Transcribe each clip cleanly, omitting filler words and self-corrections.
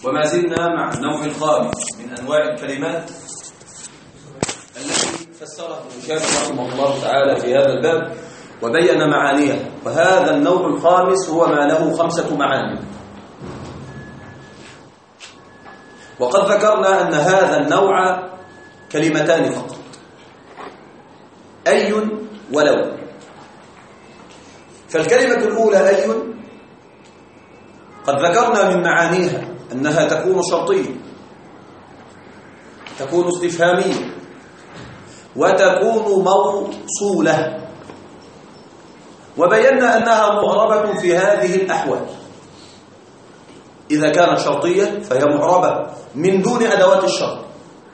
وما زلنا مع النوع الخامس من أنواع الكلمات التي فسرها ابن هشام رحمه الله تعالى في هذا الباب وبين معانيها. وهذا النوع الخامس هو ما له 5 معاني. وقد ذكرنا أن هذا النوع كلمتان فقط، أي ولو. فالكلمة الأولى أي قد ذكرنا من معانيها أنها تكون شرطية، تكون استفهامية، وتكون موصولة، وبينا أنها معربة في هذه الأحوال. إذا كانت شرطية فهي معربة من دون أدوات الشرط،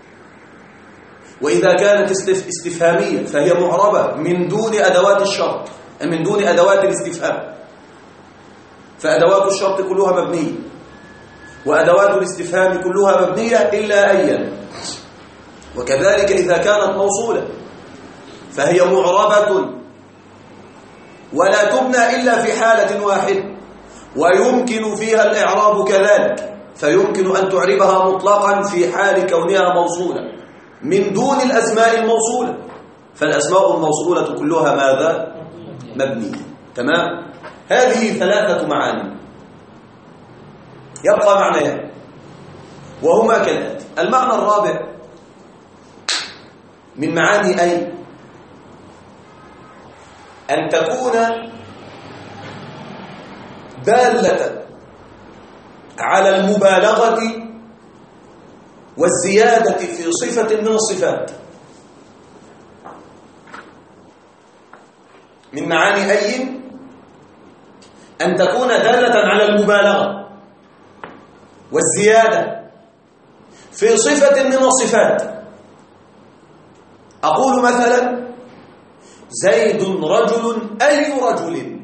وإذا كانت استفهامية فهي معربة من دون أدوات الشرط، من دون أدوات الاستفهام. فأدوات الشرط كلها مبنية، وأدوات الاستفهام كلها مبنية إلا أيا. وكذلك إذا كانت موصولة فهي معربة ولا تبنى إلا في حالة واحدة، ويمكن فيها الإعراب كذلك، فيمكن أن تعربها مطلقا في حال كونها موصولة من دون الأسماء الموصولة. فالأسماء الموصولة كلها ماذا؟ مبنية. تمام؟ هذه 3 معاني. يبقى معنيان وهما كالآتي. المعنى الرابع من معاني أي أن تكون دالة على المبالغة والزيادة في صفة من الصفات. من معاني أي أن تكون دالة على المبالغة والزيادة في صفة من الصفات. أقول مثلا زيد رجل أي رجل،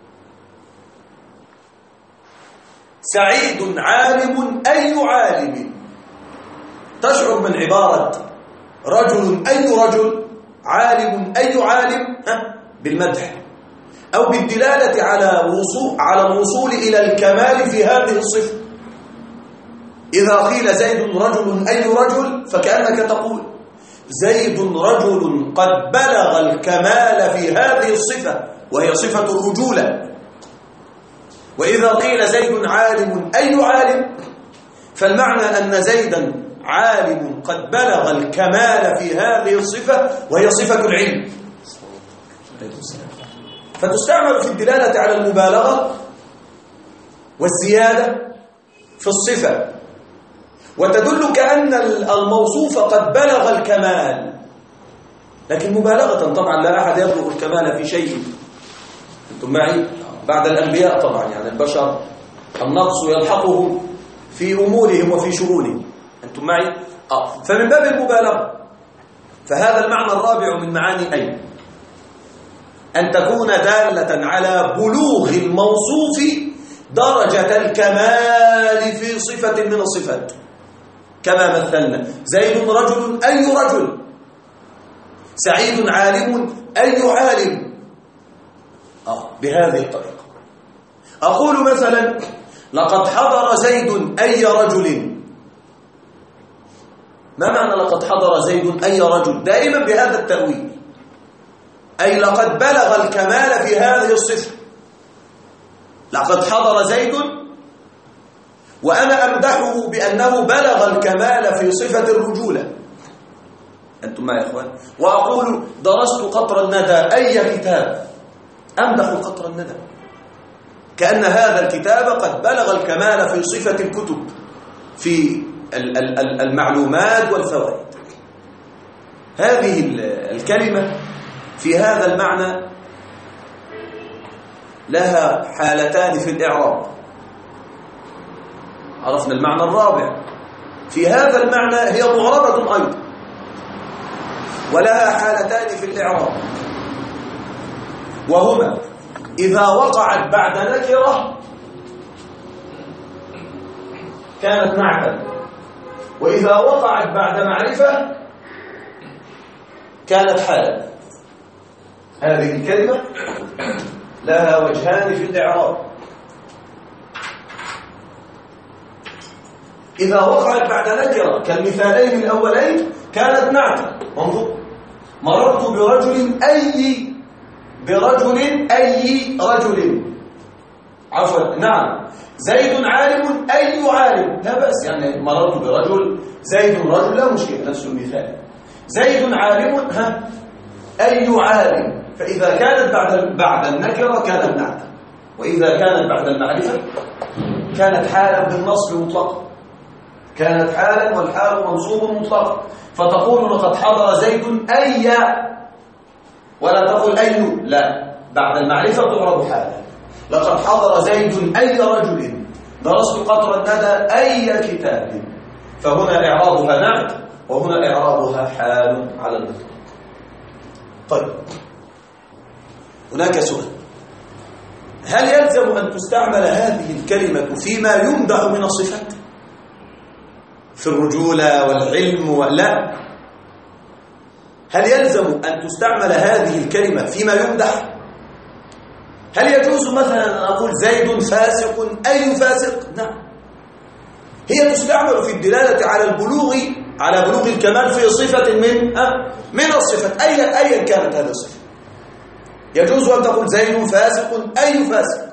سعيد عالم أي عالم. تشعر من عبارة رجل أي رجل، عالم أي عالم بالمدح أو بالدلالة على الوصول إلى الكمال في هذه الصفة. إذا قيل زيد رجل أي رجل فكأنك تقول زيد رجل قد بلغ الكمال في هذه الصفة، وهي صفة الرجولة. وإذا قيل زيد عالم أي عالم فالمعنى أن زيدا عالم قد بلغ الكمال في هذه الصفة، وهي صفة العلم. فتستعمل في الدلالة على المبالغة والزيادة في الصفة، وتدل كأن الموصوف قد بلغ الكمال، لكن مبالغة طبعا. لا أحد يبلغ الكمال في شيء. أنتم معي؟ بعد الأنبياء طبعا، يعني البشر النقص يلحقهم في أمورهم وفي شؤونهم. أنتم معي؟ فمن باب المبالغة. فهذا المعنى الرابع من معاني أي أن تكون دالة على بلوغ الموصوف درجة الكمال في صفة من الصفات، كما مثلنا زيد رجل أي رجل، سعيد عالم أي عالم. بهذه الطريقة. أقول مثلا لقد حضر زيد أي رجل. ما معنى لقد حضر زيد أي رجل؟ دائما بهذا التأويل، أي لقد بلغ الكمال في هذه الصفة. لقد حضر زيد وأنا أمدحه بأنه بلغ الكمال في صفة الرجولة. أنتم معي يا إخوان؟ وأقول درست قطر الندى أي كتاب، أمدح قطر الندى كأن هذا الكتاب قد بلغ الكمال في صفة الكتب، في المعلومات والفوائد. هذه الكلمة في هذا المعنى لها حالتان في الإعراب. عرفنا المعنى الرابع. في هذا المعنى هي معربة أيضا، ولها حالتان في الإعراب، وهما إذا وقعت بعد نكرة كانت معرفة، وإذا وقعت بعد معرفة كانت حالة. هذه الكلمة لها وجهان في الإعراب. إذا وقعت بعد نكرة كالمثالين الأولين كانت نعتا. انظر، مررت برجل أي رجل، عفوا نعم، زيد عالم أي عالم، لا بأس، يعني مررت برجل، زيد رجل، لا مشكلة، نفس المثال. زيد عالم أي عالم، فإذا كانت بعد النكرة كانت نعتا، وإذا كانت بعد المعرفة كانت حالا بالنصب مطلقا، كانت حالا والحال منصوب مطلقا، فتقول لقد حضر زيد أي، ولا تقول أي، لا، بعد المعرفة تعرب حالا. لقد حضر زيد أي رجل، درست قطر الندى أي كتاب، فهنا إعرابها نعت وهنا إعرابها حال على الإطلاق. طيب، هناك سؤال: هل يلزم أن تستعمل هذه الكلمة فيما يمدح من الصفات في الرجولة والعلم ولا؟ هل يلزم أن تستعمل هذه الكلمة فيما يمدح؟ هل يجوز مثلا أن أقول زيد فاسق أي فاسق؟ نعم، هي تستعمل في الدلالة على بلوغ الكمال في صفة من الصفات أيا كانت هذه الصفة. يجوز أن تقول زيد فاسق أي فاسق،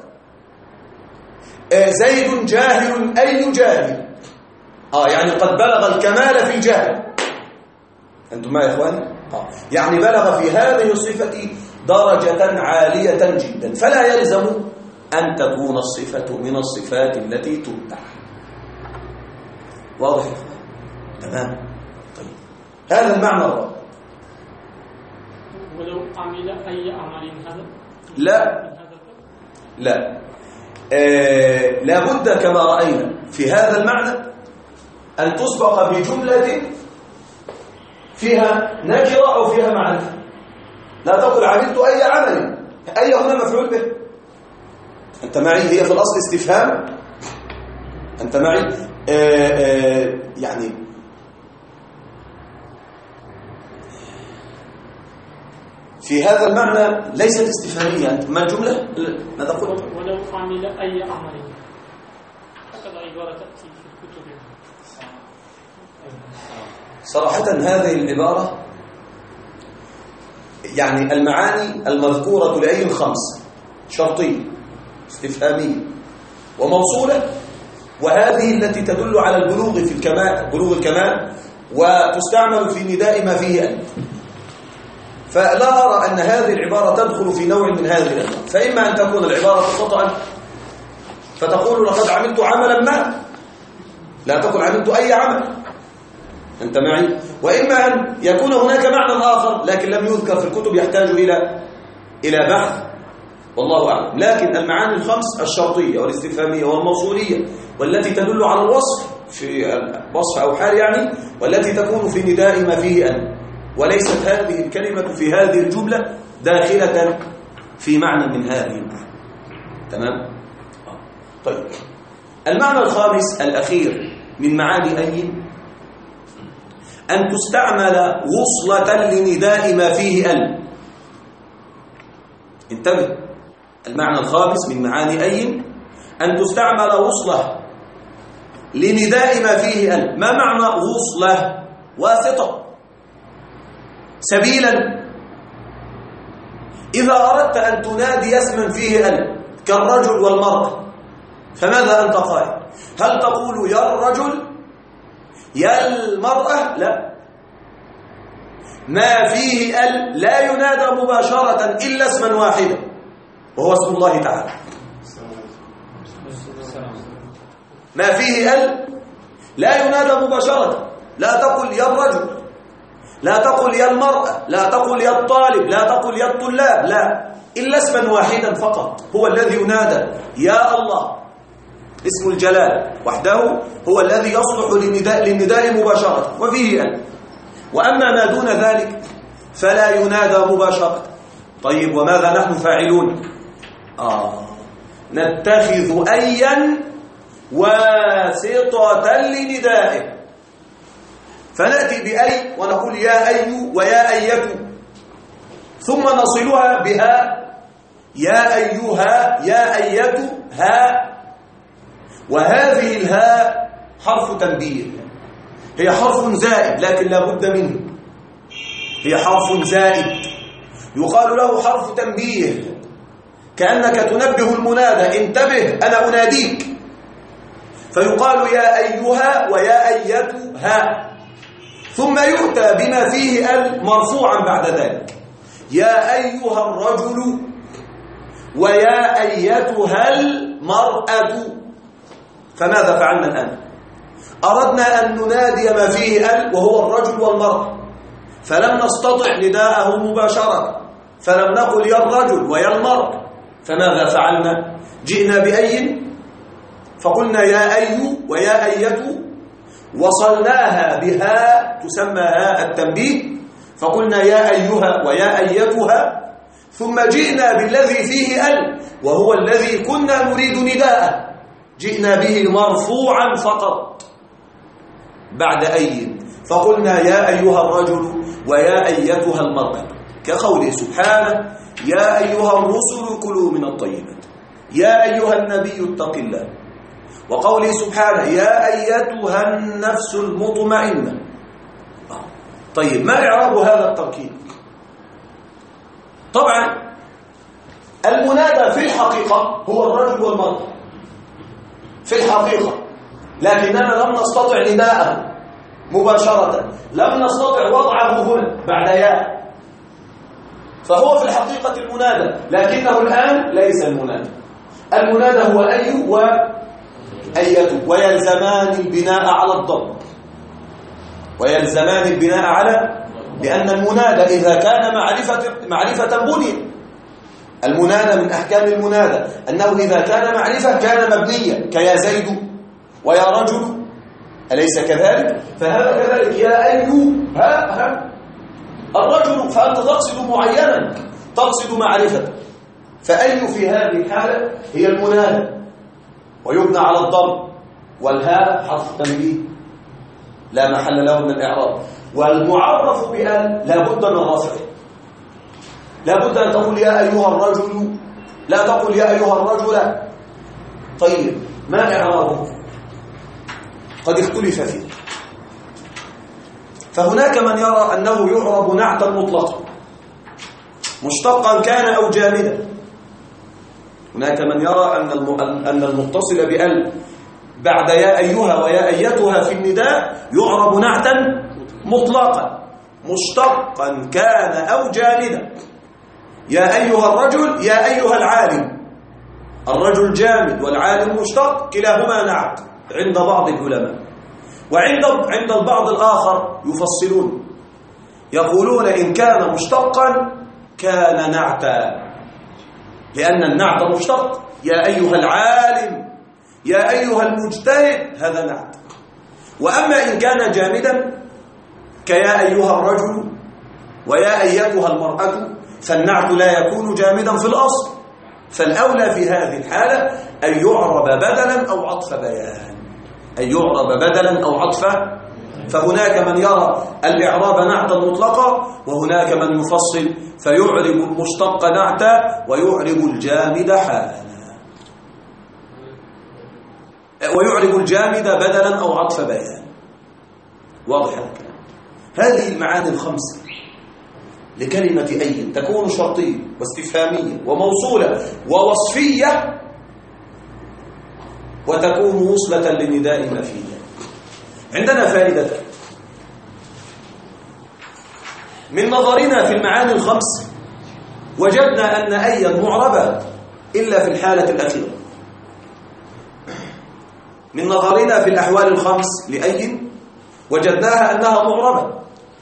زيد جاهل أي جاهل، يعني قد بلغ الكمال في الجهل. أنتم معي يا إخواني؟ يعني بلغ في هذه الصفة درجة عالية جدا، فلا يلزم أن تكون الصفة من الصفات التي تمدح. واضح يا إخواني؟ تمام. طيب، هذا المعنى الرابع. ولو عمل أي عمل هذا؟ لا، لابد كما رأينا في هذا المعنى أن تسبق بجملة فيها نكرة أو فيها معرفة. لا تقل عملت أي عمل، أي هنا مفعول به. أنت معي؟ هي في الأصل استفهام. أنت معي؟ يعني في هذا المعنى ليست استفهامية. ما الجملة؟ ماذا قلت؟ ولو عمل أي عمل، هكذا عبارة تأتي في الكتب. صراحة هذه العبارة يعني المعاني المذكورة لأي خمس: شرطية، استفهامية، وموصولة، وهذه التي تدل على البلوغ في الكمال، بلوغ الكمال، وتستعمل في نداء ما فيه أن. فلا أرى أن هذه العبارة تدخل في نوع من هذه الأنواع. فإما أن تكون العبارة خطأ فتقول لقد عملت عملا ما، لا تقل عملت أي عمل. أنت معي؟ وإما أن يكون هناك معنى آخر لكن لم يذكر في الكتب، يحتاج إلى بحث، والله أعلم. لكن المعاني الخمس: الشرطية والاستفهامية والموصولية، والتي تدل على الوصف في وصف أو حال يعني، والتي تكون في نداء ما فيه أن، وليست هذه الكلمة في هذه الجملة داخلة في معنى من هذه المعاني. تمام؟ طيب، المعنى الخامس الأخير من معاني أي: أن تستعمل وصلة لنداء ما فيه أن. انتبه، المعنى الخامس من معاني أي أن تستعمل وصلة لنداء ما فيه أن. ما معنى وصلة؟ واسطة، سبيلا. إذا أردت أن تنادي اسما فيه أن كالرجل والمرأة، فماذا أنت قائل؟ هل تقول يا الرجل يا المرأة؟ لا، ما فيه ال لا ينادى مباشرة إلا اسما واحدا وهو اسم الله تعالى. ما فيه ال لا ينادى مباشرة. لا تقل يا الرجل، لا تقل يا المرأة، لا تقل يا الطالب، لا تقل يا الطلاب، لا، إلا اسما واحدا فقط هو الذي ينادى. يا الله اسم الجلال وحده هو الذي يصلح للنداء مباشرة وفيه أن. وأما ما دون ذلك فلا ينادى مباشرة. طيب، وماذا نحن فاعلون؟ نتخذ أيا واسطة لندائه، فنأتي بأي ونقول يا أي ويا أية، ثم نصلها بها يا أيها يا أيتها، وهذه الهاء حرف تنبيه، هي حرف زائد لكن لا بد منه، هي حرف زائد يقال له حرف تنبيه، كأنك تنبه المنادى انتبه أنا أناديك، فيقال يا أيها ويا أيتها، ثم يؤتى بما فيه مرفوعا بعد ذلك، يا أيها الرجل ويا أيتها المرأة. فماذا فعلنا الآن؟ أردنا أن ننادي ما فيه وهو الرجل والمرأة، فلم نستطع نداءه مباشرة، فلم نقل يا الرجل ويا المرأة، فماذا فعلنا؟ جئنا بأي فقلنا يا أي ويا أية، وصلناها بها تسمى هاء التنبيه، فقلنا يا أيها ويا أيتها، ثم جئنا بالذي فيه وهو الذي كنا نريد نداءه، جئنا به مرفوعا فقط بعد أي، فقلنا يا أيها الرجل ويا أيتها المرأة، كقوله سبحانه يا أيها الرسل كلوا من الطيبات، يا أيها النبي اتق الله، وقوله سبحانه يا أيتها النفس المطمئنة. طيب ما إعراب هذا التركيب؟ طبعا المنادى في الحقيقة هو الرجل والمرأة في الحقيقة، لكننا لم نستطع نداءه مباشرة، لم نستطع وضعه هنا بعد ياء، فهو في الحقيقة المنادى، لكنه الآن ليس المنادى. المنادى هو أي وأيته، ويلزمان البناء على الضم، ويلزمان البناء على، لأن المنادى إذا كان معرفة بني، المنادى من أحكام المنادى أنه إذا كان معرفة كان مبنيا، كيا زيد ويا رجل، أليس كذلك؟ فهذا كذلك يا أيها الرجل، فأنت تقصد معينا، تقصد معرفة، فأي في هذه الحالة هي المنادى، ويبنى على الضم، والهاء حرف تنبيه لا محل له من الإعراب، والمعرف بأن لا بد من رفعه، لا بد أن تقول يا أيها الرجل، لا تقول يا أيها الرجل. طيب ما إعرابه؟ قد اختلف فيه، فهناك من يرى أنه يعرب نعتا مطلقا مشتقا كان أو جامدا، هناك من يرى أن المتصل بأل بعد يا أيها ويا أيتها في النداء يعرب نعتا مطلقا مشتقا كان أو جامدا، يا أيها الرجل يا أيها العالم، الرجل جامد والعالم مشتق، كلاهما نعت عند بعض العلماء، وعند البعض الآخر يفصلون يقولون إن كان مشتقا كان نعتا، لأن النعت مشتق، يا أيها العالم يا أيها المجتهد هذا نعت، وأما إن كان جامدا كيا أيها الرجل ويا أيتها المرأة فالنعت لا يكون جامدا في الأصل، فالأولى في هذه الحالة أن يعرب بدلا أو عطف بيان، أن يعرب بدلا أو عطف، فهناك من يرى الإعراب نعتا مطلقا، وهناك من يفصل فيعرب المشتق نعتا ويعرب الجامد حالا، ويعرب الجامد بدلا أو عطف بيان. واضح الكلام؟ هذه المعاني الخمسة لكلمة أي تكون شرطية واستفهامية وموصولة ووصفية، وتكون وصلة لنداء ما فيها. عندنا فائدة من نظرنا في المعاني الخمس، وجدنا أن أي معربة إلا في الحالة الأخيرة. من نظرنا في الأحوال الخمس لأي وجدناها أنها معربة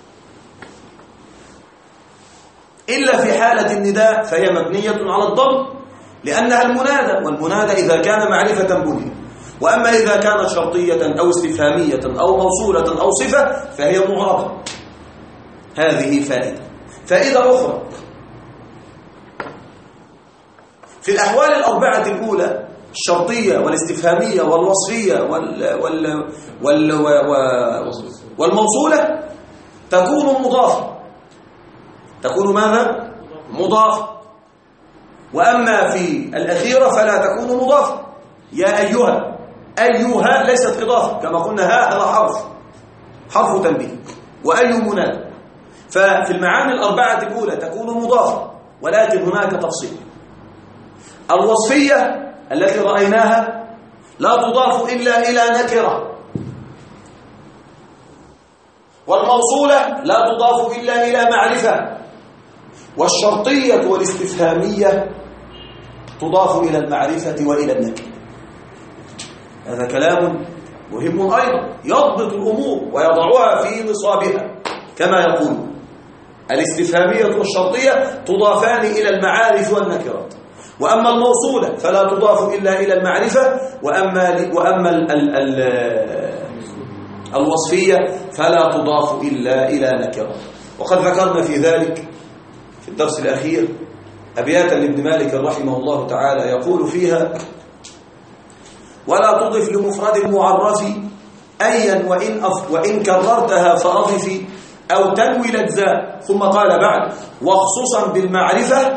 إلا في حالة النداء، فهي مبنية على الضم لأنها المنادى، والمنادى إذا كان معرفة بني، وأما إذا كانت شرطية أو استفهامية أو موصولة أو صفة فهي معربة. هذه فائدة أخرى في الأحوال الأربعة الأولى، الشرطية والاستفهامية والوصفية والموصولة، تكون مضافة، تكون ماذا؟ مضافة. وأما في الأخيرة فلا تكون مضافة، يا أيها أيها ليست إضافة كما قلنا، هذا حرف تنبيه، وأي منادى. ففي المعاني الأربعة الأولى تكون مضافة، ولكن هناك تفصيل. الوصفية التي رأيناها لا تضاف إلا إلى نكرة، والموصولة لا تضاف إلا إلى معرفة، والشرطية والاستفهامية تضاف إلى المعرفة وإلى النكرة. هذا كلام مهم أيضا، يضبط الأمور ويضعها في نصابها كما يقول. الاستفهامية والشرطية تضافان إلى المعارف والنكرات، وأما الموصولة فلا تضاف إلا إلى المعرفة، وأما الوصفية فلا تضاف إلا إلى نكرة. وقد ذكرنا في ذلك في الدرس الأخير أبياتا لابن مالك رحمه الله تعالى يقول فيها: ولا تضف لمفرد معرف أيا وإن كررتها فأضف أو تنوي الأجزاء. ثم قال بعد: وخصوصا بالمعرفة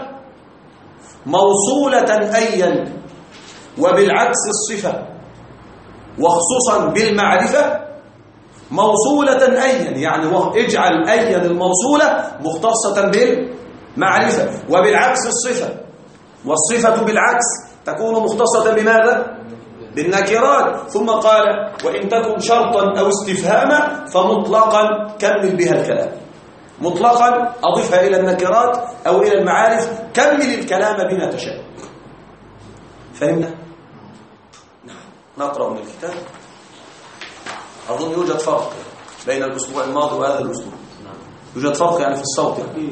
موصولة أيا وبالعكس الصفة. وخصوصا بالمعرفة موصولة أيا، يعني اجعل أيا الموصولة مختصة بالمعرفة، وبالعكس الصفة، والصفة بالعكس تكون مختصة بماذا؟ بالنكرات. ثم قال: وإن تكن شرطا أو استفهاما فمطلقا كمل بها الكلام. مطلقا أضفها إلى النكرات أو إلى المعارف، كمل الكلام بما تشاء. فهمنا؟ نعم. نقرأ من الكتاب. أظن يوجد فرق بين الأسبوع الماضي وهذا الأسبوع. يوجد فرق يعني في الصوت يعني.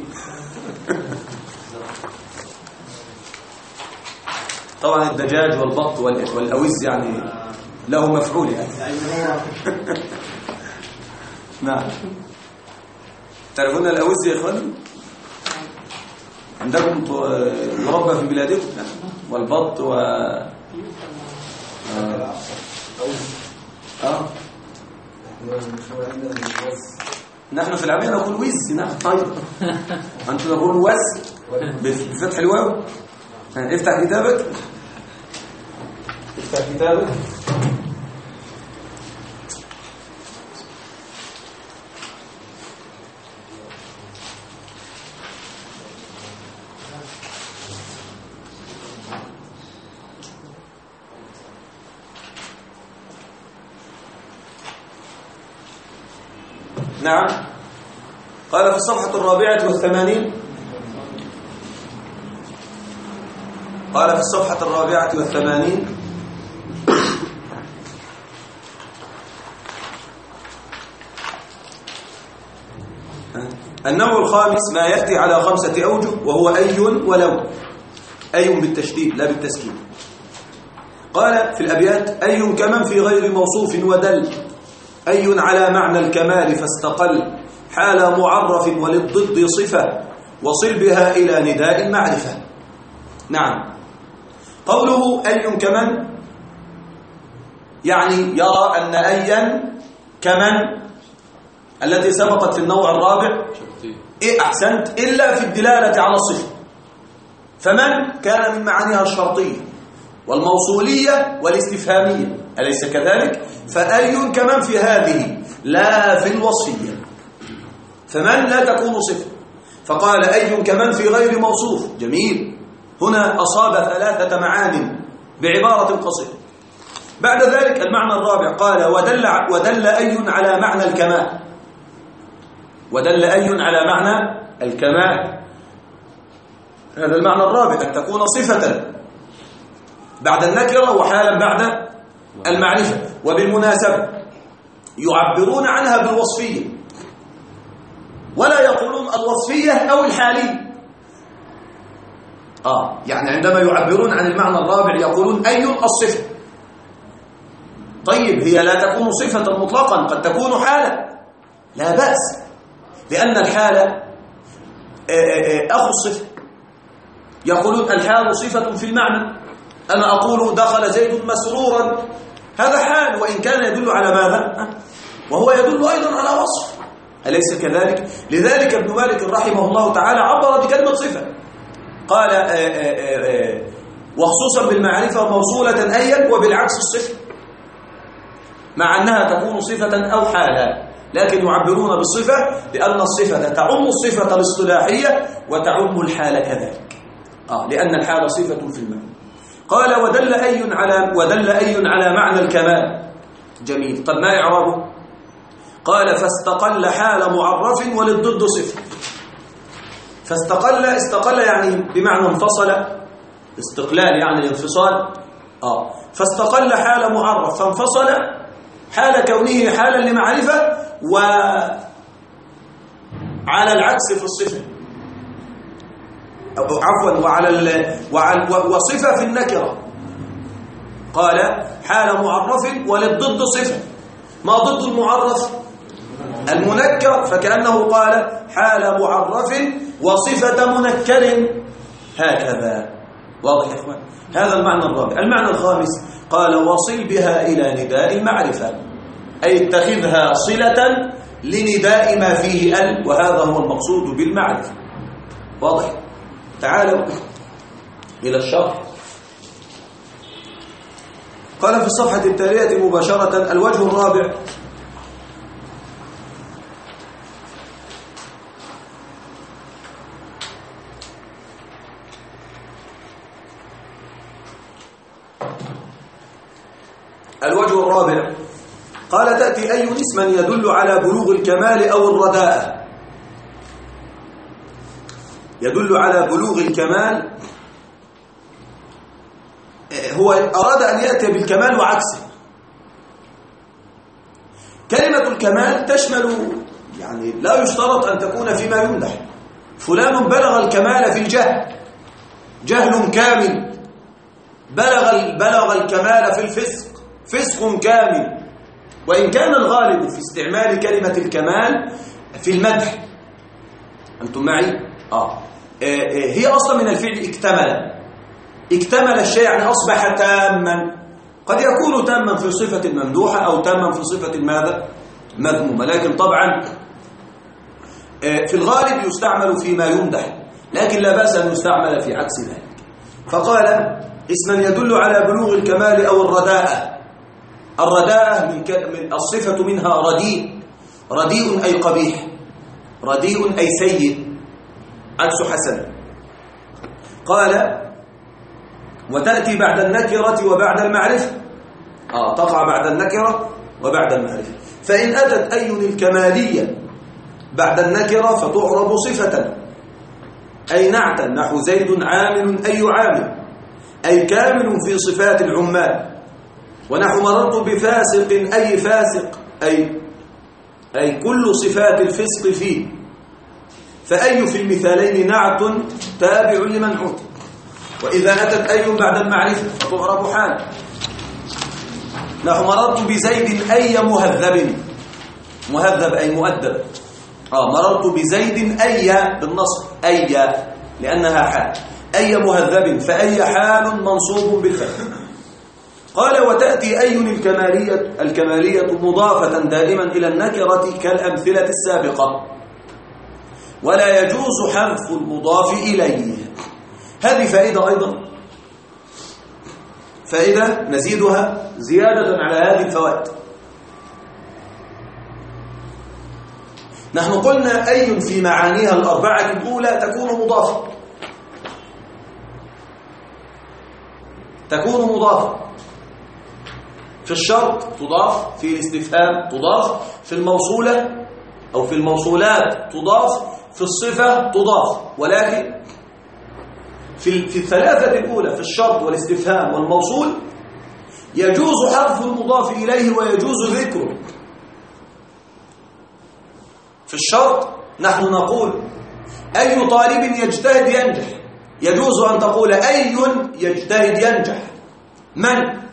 طبعا الدجاج والبط والأوز يعني له مفعول يعني. نعم. تعرفون الأوز يا إخواني؟ عندكم يربى في بلادكم؟ والبط و نحن في العامية نقول وز. نعم. طيب أنتم تقولون وز بفتح الواو. افتح كتابك. افتح كتابك. نعم. قال في الصفحة 84. قال في الصفحة 84: النوع الخامس ما يأتي على 5 أوجه، وهو أي ولو. أي بالتشديد لا بالتسكين. قال في الأبيات: أي كمن في غير موصوف ودل، أي على معنى الكمال فاستقل، حال معرف وللضد صفة، وصل بها إلى نداء المعرفة. نعم. قوله أي كمن يعني يرى أن أيا كمن التي سبقت في النوع الرابع أحسنت إلا في الدلالة على الصفة، فمن كان من معانيها الشرطية والموصولية والاستفهامية، أليس كذلك؟ فأي كمن في هذه لا في الوصفية، فمن لا تكون صفة. فقال أي كمن في غير موصوف. جميل. هنا أصاب 3 معان بعبارة قصيرة. بعد ذلك المعنى الرابع قال: ودل أي على معنى الكمال. ودل أي على معنى الكمال. هذا المعنى الرابع، أن تكون صفة بعد النكرة وحالا بعد المعرفة. وبالمناسبة يعبرون عنها بالوصفية، ولا يقولون الوصفية أو الحالية. يعني عندما يعبرون عن المعنى الرابع يقولون أي الصفة. طيب هي لا تكون صفة مطلقا، قد تكون حالة، لا بأس، لأن الحالة أخو الصفة. يقولون الحال صفة في المعنى. أنا أقول دخل زيد مسرورا، هذا حال وإن كان يدل على ماذا؟ وهو يدل أيضا على وصف، أليس كذلك؟ لذلك ابن مالك رحمه الله تعالى عبر بكلمة صفة، قال وخصوصا بالمعرفة موصولة أيا وبالعكس الصفة. مع أنها تكون صفة أو حالا، لكن يعبرون بالصفة لأن الصفة تعم الصفة الاصطلاحية وتعم الحال كذلك، لأن الحال صفة في المعنى. قال ودل أي على معنى الكمال. جميل. طب ما إعرابه؟ قال فاستقل حال معرف وللضد صفة. استقل يعني بمعنى انفصل، استقلال يعني الانفصال. فاستقل حال معرف فانفصل حال كونه حالا لمعرفة، وعلى العكس في الصفة، عفوا وصفة في النكرة. قال حال معرف وللضد صفة. ما ضد المعرف؟ المنكر، فكأنه قال حال معرف وصفة منكر، هكذا. واضح يا إخوان؟ هذا المعنى الرابع. المعنى الخامس قال وصل بها إلى نداء المعرفة، أي اتخذها صلة لنداء ما فيه ال، وهذا هو المقصود بالمعرفة. واضح؟ تعالوا إلى الشرح. قال في الصفحة التالية مباشرة الوجه الرابع: الوجه الرابع قال تأتي أي اسما يدل على بلوغ الكمال أو الرداءة. يدل على بلوغ الكمال، هو أراد أن يأتي بالكمال وعكسه. كلمة الكمال تشمل، يعني لا يشترط أن تكون فيما يمدح. فلان بلغ الكمال في الجهل، جهل كامل. بلغ الكمال في الفسق، فسق كامل. وإن كان الغالب في استعمال كلمة الكمال في المدح. أنتم معي؟ هي أصلا من الفعل اكتمل الشيء، يعني أصبح تاما. قد يكون تاما في صفة ممدوحة أو تاما في صفة ماذا؟ مذمومة. لكن طبعا في الغالب يستعمل فيما يمدح، لكن لا بأس أن يستعمل في عكس ذلك. فقال اسما يدل على بلوغ الكمال أو الرداءة. الرداءة من الصفة منها رديء. رديء أي قبيح، رديء أي سيء، عكس حسن. قال وتأتي بعد النكرة وبعد المعرفة. تقع بعد النكرة وبعد المعرفة. فإن أتت أي الكمالية بعد النكرة فتعرب صفة، أي نعتا، نحو زيد عامل أي عامل، أي كامل في صفات العمال. ونحو مررت بفاسق أي فاسق، أي كل صفات الفسق فيه. فأي في المثالين نعت تابع لمنعوت. وإذا أتت أي بعد المعرفة فتعرب حال، نحو مررت بزيد أي مهذب. مهذب أي مؤدب. مررت بزيد أي بالنصب، أي لأنها حال، أي مهذب، فأي حال منصوب بالفتح. قال وتأتي أي الكمالية مضافة دائما إلى النكرة كالأمثلة السابقة، ولا يجوز حذف المضاف إليه. هذه فائدة أيضا، فائدة نزيدها زيادة على هذه الفوائد. نحن قلنا أي في معانيها الأربعة الأولى تكون مضافة، تكون مضافة في الشرط تضاف، في الاستفهام تضاف، في الموصولة أو في الموصولات تضاف، في الصفة تضاف. ولكن في الثلاثة الأولى، في الشرط والاستفهام والموصول، يجوز حذف المضاف إليه ويجوز ذكره. في الشرط نحن نقول أي طالب يجتهد ينجح، يجوز أن تقول أي يجتهد ينجح، من؟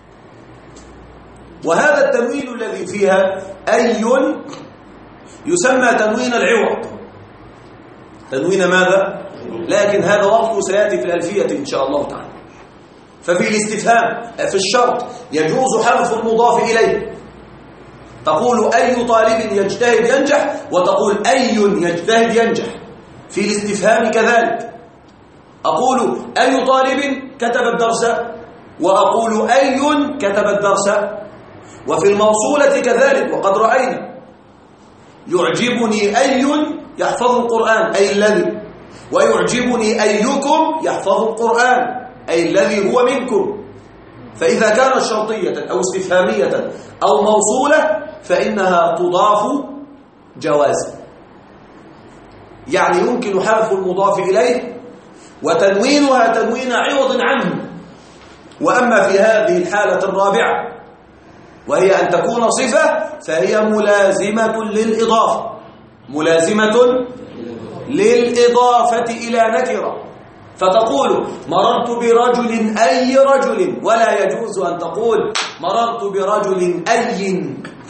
وهذا التنوين الذي فيها أي يسمى تنوين العوض. تنوين ماذا؟ لكن هذا وقته سيأتي في الألفية إن شاء الله تعالى. ففي الاستفهام في الشرط يجوز حذف المضاف إليه، تقول أي طالب يجتهد ينجح، وتقول أي يجتهد ينجح. في الاستفهام كذلك، أقول أي طالب كتب الدرس، وأقول أي كتب الدرس. وفي الموصولة كذلك، وقد رأينا يعجبني أي يحفظ القرآن أي الذي، ويعجبني أيكم يحفظ القرآن أي الذي هو منكم. فإذا كانت شرطية أو استفهامية أو موصولة فإنها تضاف جوازا، يعني يمكن حذف المضاف إليه وتنوينها تنوين عوض عنه. وأما في هذه الحالة الرابعة وهي أن تكون صفة فهي ملازمة للإضافة، ملازمة للإضافة إلى نكرة، فتقول مررت برجل أي رجل، ولا يجوز أن تقول مررت برجل أي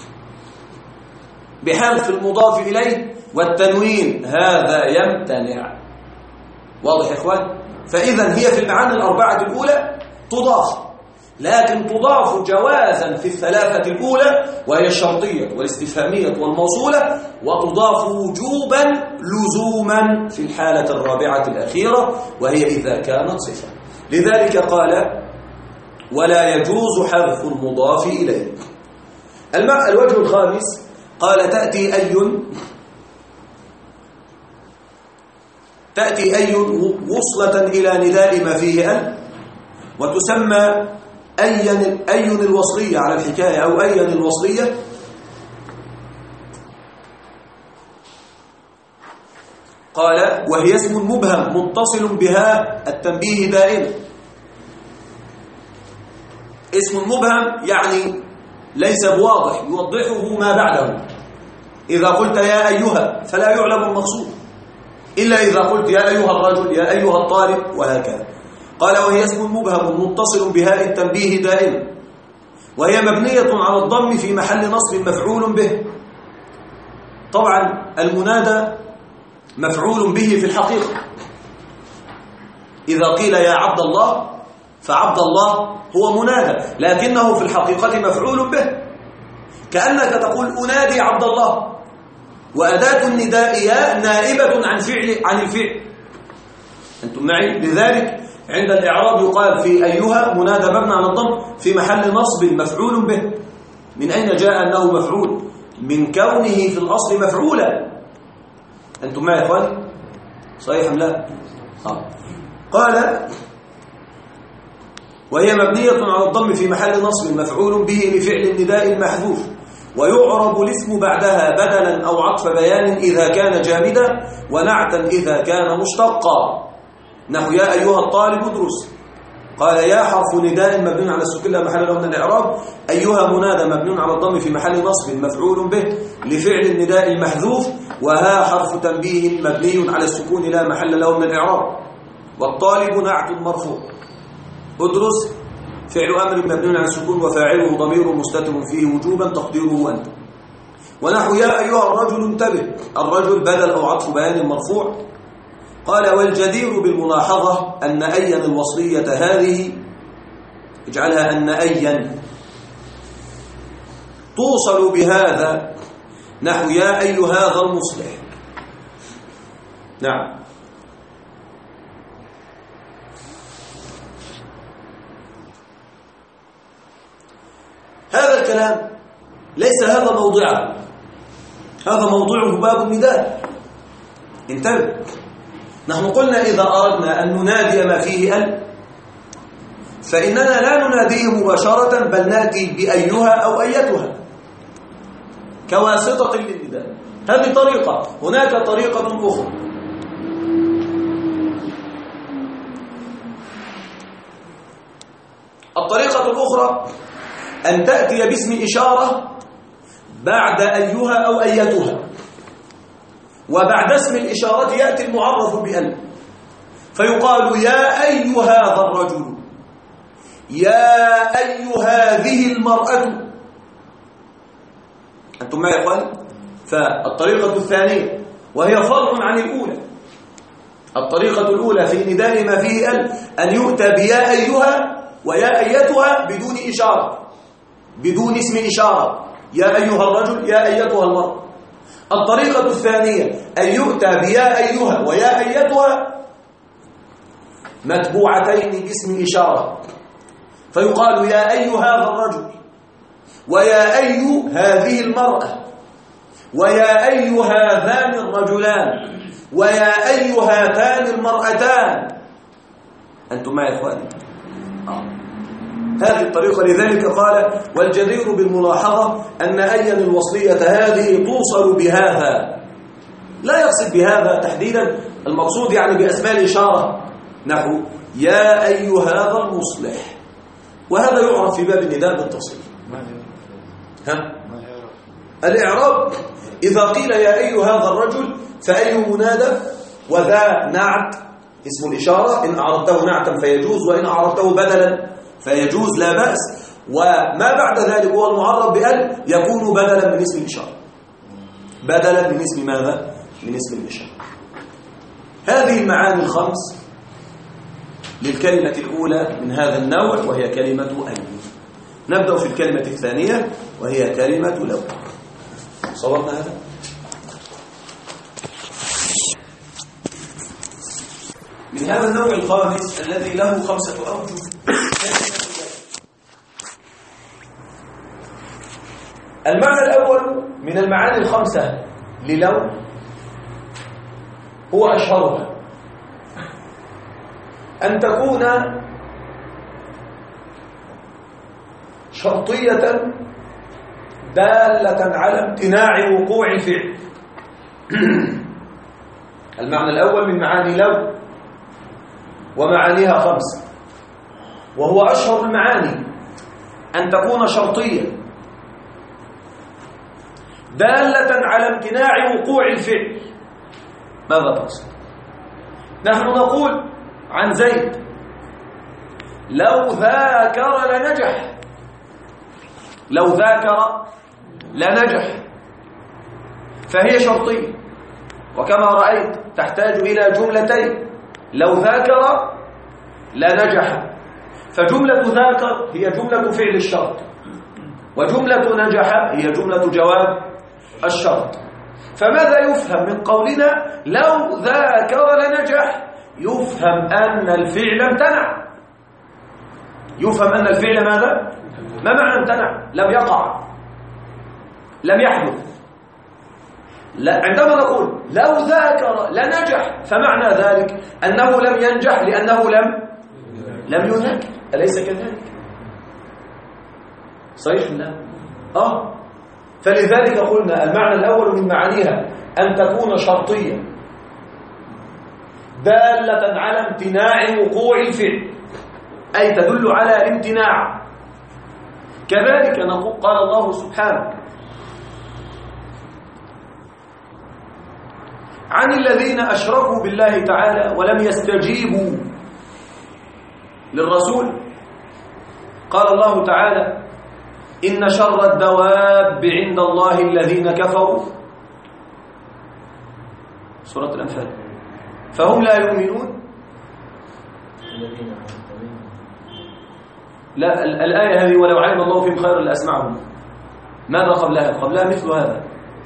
بحذف المضاف إليه والتنوين، هذا يمتنع. واضح يا إخوان؟ فإذا هي في المعاني الأربعة الأولى تضاف، لكن تضاف جوازا في الثلاثة الأولى وهي الشرطية والاستفهامية والموصولة، وتضاف وجوبا لزوما في الحالة الرابعة الأخيرة وهي إذا كانت صفة. لذلك قال ولا يجوز حذف المضاف إليه. الوجه الخامس قال تأتي أي وصلة إلى نداء ما فيه أل، وتسمى أين الوصلية على الحكاية أو أين الوصلية. قال وهي اسم مبهم متصل بها التنبيه دائما. اسم مبهم يعني ليس بواضح يوضحه ما بعده. إذا قلت يا أيها فلا يعلم المقصود إلا إذا قلت يا أيها الرجل يا أيها الطالب وهكذا. قال وهي اسم مبهم متصل بهاء التنبيه دائما، وهي مبنية على الضم في محل نصب مفعول به. طبعا المنادى مفعول به في الحقيقة. إذا قيل يا عبد الله فعبد الله هو منادى، لكنه في الحقيقة مفعول به، كأنك تقول أنادي عبد الله، وأداة النداء يا نائبة عن الفعل. أنتم معي؟ لذلك عند الإعراب يقال في أيها منادى مبنى على الضم في محل نصب مفعول به. من أين جاء أنه مفعول؟ من كونه في الأصل مفعولا. أنتم معي يا إخواني؟ صحيح أم لا؟ قال وهي مبنية على الضم في محل نصب مفعول به لفعل النداء المحذوف، ويعرب الاسم بعدها بدلا أو عطف بيان إذا كان جامدا، ونعتا إذا كان مشتقا، نحو يا أيها الطالب ادرس. قال يا حرف نداء مبني على السكون لا محل له من الإعراب، أيها منادى مبني على الضم في محل نصب مفعول به لفعل النداء المحذوف، وها حرف تنبيه مبني على السكون لا محل له من الإعراب، والطالب نعت مرفوع، ادرس فعل أمر مبني على السكون وفاعله ضمير مستتر فيه وجوبا تقديره أنت. ونحو يا أيها الرجل انتبه، الرجل بدل أو عطف بيان مرفوع. قال والجدير بالملاحظة أن أين الوصلية هذه اجعلها أن أين توصل بهذا نحو يا أي هذا المصلح. نعم. هذا الكلام ليس هذا موضعه، هذا موضوعه باب النداء. انتبه، نحن قلنا إذا أردنا أن ننادي ما فيه أل فإننا لا نناديه مباشرة، بل نأتي بأيها أو أيتها كواسطة للنداء. هذه طريقة. هناك طريقة أخرى، الطريقة الأخرى أن تأتي باسم إشارة بعد أيها أو أيتها، وبعد اسم الإشارة يأتي المعرف بأل، فيقال يا أي هذا الرجل، يا أي هذه المرأة. أنتم معي يا إخواني؟ فالطريقة الثانية وهي فرع عن الأولى. الطريقة الأولى في نداء ما فيه أل أن يؤتى بيا أيها ويا أيتها بدون إشارة، بدون اسم إشارة، يا أيها الرجل يا أيتها المرأة. الطريقة الثانية أن يؤتى بيا أيها ويا أيتها متبوعتين باسم إشارة، فيقال يا أي هذا الرجل ويا أي هذه المرأة، ويا أي هذان الرجلان، ويا أي هاتان المرأتان. أنتم معي يا إخواني؟ هذه الطريقة. لذلك قال: والجدير بالملاحظة أن أيا الوصلية هذه توصل بهذا. لا يقصد بهذا تحديدا، المقصود يعني بأسماء الإشارة، نحو يا أي هذا المصلح، وهذا يعرف في باب النداء بالتصريف. الإعراب إذا قيل يا أي هذا الرجل فأي منادى، وذا نعت اسم الإشارة، إن أعربته نعتا فيجوز، وإن أعربته بدلا فيجوز لا بأس. وما بعد ذلك هو المعرب بأل يكون بدلا من اسم الإشارة، بدلا من اسم ماذا؟ من اسم الإشارة. هذه المعاني الخمس للكلمة الأولى من هذا النوع، وهي كلمة أي. نبدأ في الكلمة الثانية وهي كلمة لو. صورنا هذا؟ من هذا النوع الخامس الذي له 5 أوجه. المعنى الأول من المعاني الخمسة للو هو أشهرها، أن تكون شرطية دالة على امتناع وقوع الفعل. المعنى الأول من معاني لو، ومعانيها 5، وهو أشهر المعاني، أن تكون شرطية دالة على امتناع وقوع الفعل. ماذا تقصد؟ نحن نقول عن زيد: لو ذاكر لنجح. لو ذاكر لنجح، فهي شرطية، وكما رأيت تحتاج إلى جملتين: لو ذاكر لنجح. فجملة ذاكر هي جملة فعل الشرط، وجملة نجح هي جملة جواب الشرط. فماذا يفهم من قولنا لو ذاكر لنجح؟ يفهم أن الفعل امتنع. يفهم أن الفعل ماذا؟ ما معنى امتنع؟ لم يقع، لم يحدث. لا، عندما نقول لو ذاكر لنجح فمعنى ذلك أنه لم ينجح لأنه لم يذاكر. أليس كذلك؟ صحيح؟ لا. فلذلك قلنا المعنى الأول من معانيها أن تكون شرطية دالة على امتناع وقوع الفعل، أي تدل على الامتناع. كذلك نقول قال الله سبحانه: عن الذين أشركوا بالله تعالى ولم يستجيبوا للرسول. قال الله تعالى: إن شر الدواب عند الله الذين كفروا. سورة الأنفال. فهم لا يؤمنون. لا، الآية هذه ولو علم الله فيهم خيرا لأسمعهم. ماذا قبلها؟ قبلها مثل هذا.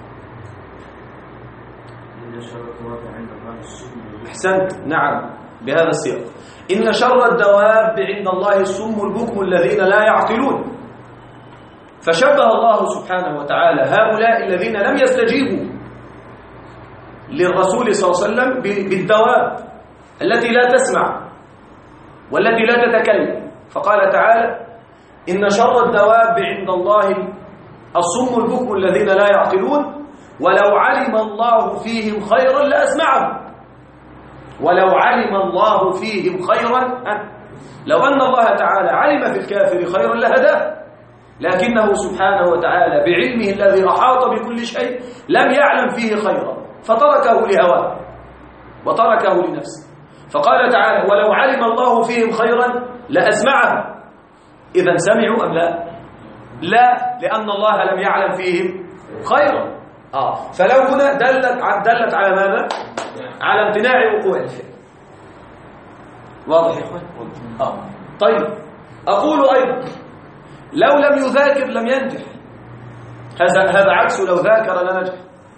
أحسنت، نعم، بهذا السياق: إن شر الدواب عند الله الصم البكم الذين لا يعقلون. فشبه الله سبحانه وتعالى هؤلاء الذين لم يستجيبوا للرسول صلى الله عليه وسلم بالدواب التي لا تسمع والتي لا تتكلم. فقال تعالى: إن شر الدواب عند الله الصم البكم الذين لا يعقلون ولو علم الله فيهم خيرا لأسمعهم. ولو علم الله فيهم خيرا، لو أن الله تعالى علم في الكافر خيرا لهداه، لكنه سبحانه وتعالى بعلمه الذي أحاط بكل شيء لم يعلم فيه خيرا، فتركه لهواه وتركه لنفسه. فقال تعالى: ولو علم الله فيهم خيرا لأسمعهم. إذن سمعوا أم لا؟ لا، لأن الله لم يعلم فيهم خيرا. فلو هنا دلت على ماذا؟ على امتناع وقوع الفعل. واضح يا إخوان؟ طيب، أقول أيضا: لو لم يذاكر لم ينجح. هذا عكس لو ذاكر لنجح.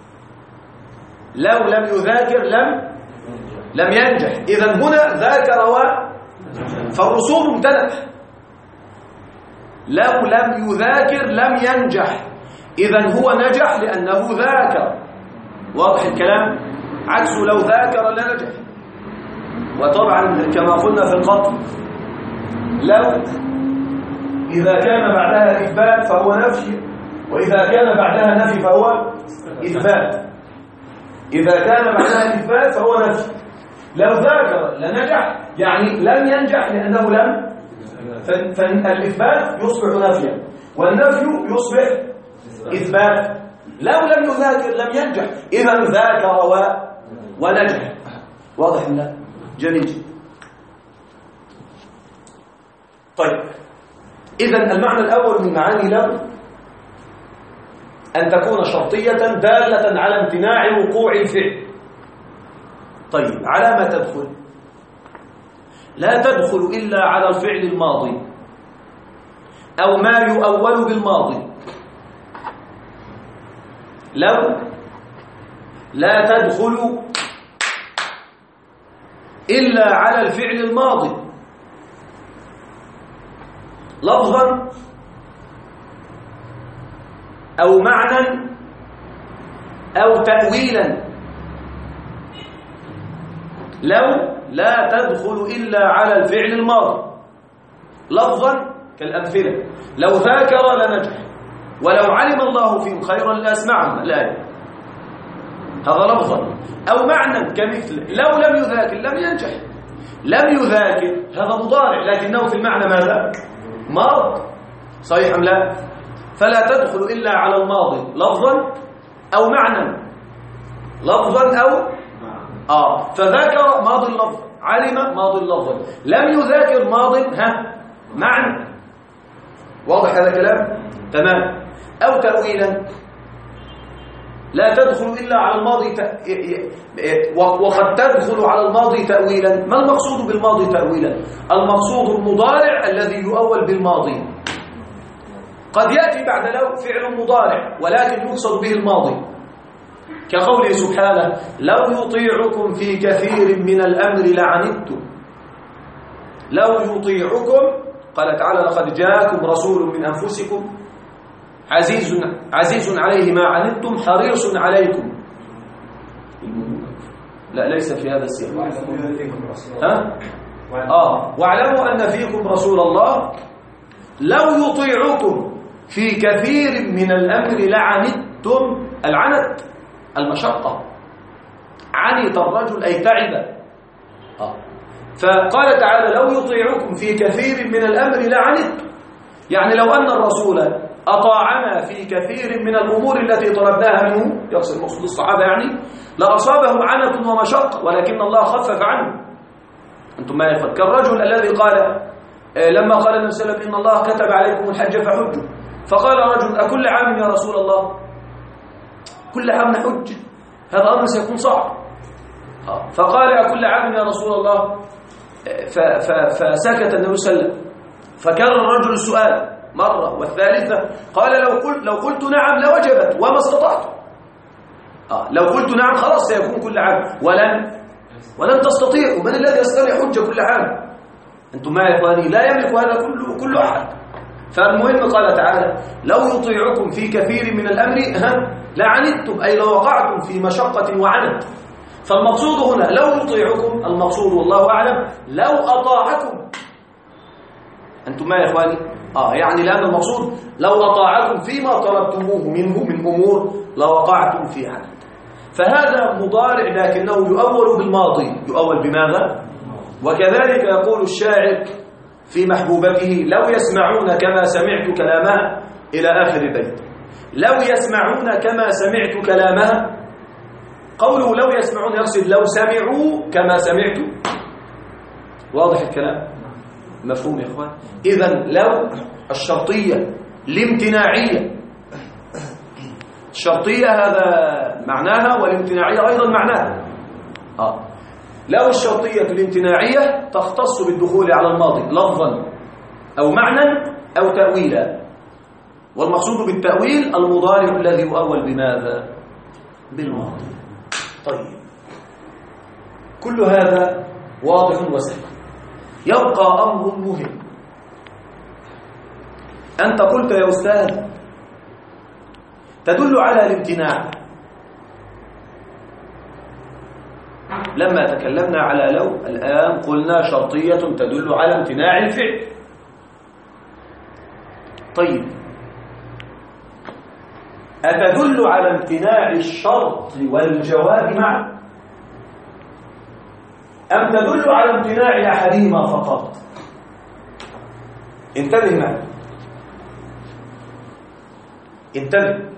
لو لم يذاكر لم ينجح. إذن هنا ذاكر فالرسوم امتنعت. لو لم يذاكر لم ينجح، إذن هو نجح لأنه ذاكر. واضح الكلام؟ عكسه لو ذاكر لنجح. وطبعا كما قلنا في القطع، لو إذا كان بعدها إثبات فهو نفي، وإذا كان بعدها نفي فهو إثبات. إذا كان بعدها إثبات فهو نفي. لو ذاكر لنجح يعني لم ينجح لأنه لم، فالإثبات يصبح نفيا والنفي يصبح إثبات. لو لم يذاكر لم ينجح، إذا ذاكر ونجح. واضح لا؟ جميل. طيب، إذا المعنى الأول من معاني لو أن تكون شرطية دالة على امتناع وقوع الفعل. طيب، على ما تدخل؟ لا تدخل إلا على الفعل الماضي أو ما يؤول بالماضي. لو لا تدخل إلا على الفعل الماضي لفظا أو معنى أو تأويلا. لو لا تدخل إلا على الفعل الماضي لفظا كالأمثلة: لو ذاكر لنجح، ولو علم الله فيهم خيرا لأسمعهم. الآية هذا لفظا. أو معنى كمثل لو لم يذاكر لم ينجح. لم يذاكر هذا مضارع لكنه في المعنى ماذا؟ ماض. صحيح أم لا؟ فلا تدخل إلا على الماضي لفظا أو معنى. لفظا أو فذاكر ماضي اللفظ، علم ماضي اللفظ، لم يذاكر ماضي معنى. واضح هذا الكلام؟ تمام. أو تأويلا، لا تدخل إلا على الماضي وقد تدخل على الماضي تأويلا. ما المقصود بالماضي تأويلا؟ المقصود المضارع الذي يؤول بالماضي. قد يأتي بعد لو فعل مضارع ولكن يقصد به الماضي، كقوله سبحانه: لو يطيعكم في كثير من الأمر لعنتم. لو يطيعكم، قال تعالى: لقد جاءكم رسول من أنفسكم عزيز عليه ما عنتم حريص عليكم. لا، ليس في هذا السياق. واعلموا أن فيكم رسول الله لو يطيعكم في كثير من الأمر لعنتم. العنت المشقة، عنت الرجل أي تعب. فقال تعالى: لو يطيعكم في كثير من الأمر لعنتم، يعني لو أن الرسول أطاعنا في كثير من الأمور التي طلبناها منه، يقصد مقصود الصحابة يعني، لأصابهم عنت ومشقة، ولكن الله خفف عنه. أنتم ما يفعل كالرجل الذي قال لما قال النبي صلى الله عليه وسلم: إن الله كتب عليكم الحج فحجوا، فقال رجل: أكل عام يا رسول الله؟ كل عام نحج، هذا أمر سيكون صعب. فقال: أكل عام يا رسول الله؟ فسكت النبي صلى الله عليه وسلم، فكرر الرجل السؤال مرة والثالثة، قال: لو قلت نعم لوجبت وما استطعت. لو قلت نعم خلاص سيكون كل عام، ولن تستطيعوا. من الذي يستطيع حجة كل عام؟ أنتم ما يا إخواني، لا يملك هذا كل أحد. فالمهم قال تعالى: لو يطيعكم في كثير من الأمر لعنتم، أي لو وقعتم في مشقة وعنت. فالمقصود هنا لو يطيعكم، المقصود والله أعلم لو أطاعكم. أنتم ما يا إخواني؟ يعني لأن المقصود لو أطاعكم فيما طلبتموه منه من أمور لوقعتم في عنت. فهذا مضارع لكنه يؤول بالماضي. يؤول بماذا؟ وكذلك يقول الشاعر في محبوبته: لو يسمعون كما سمعت كلامها، إلى آخر البيت. لو يسمعون كما سمعت كلامها، قوله لو يسمعون يقصد لو سمعوا كما سمعت. واضح الكلام؟ مفهوم يا إخوان؟ إذن لو الشرطية الامتناعية، الشرطية هذا معناها والامتناعية أيضا معناها. لو الشرطية الامتناعية تختص بالدخول على الماضي لفظا أو معنى أو تأويلا، والمقصود بالتأويل المضارع الذي يؤول بماذا؟ بالماضي. طيب، كل هذا واضح وسهل. يبقى أمر مهم، أنت قلت يا أستاذ تدل على الامتناع. لما تكلمنا على لو، الآن قلنا شرطية تدل على امتناع الفعل. طيب، أتدل على امتناع الشرط والجواب معا، أم تدل على امتناع أحدهما فقط؟ انتبه معي، انتبه.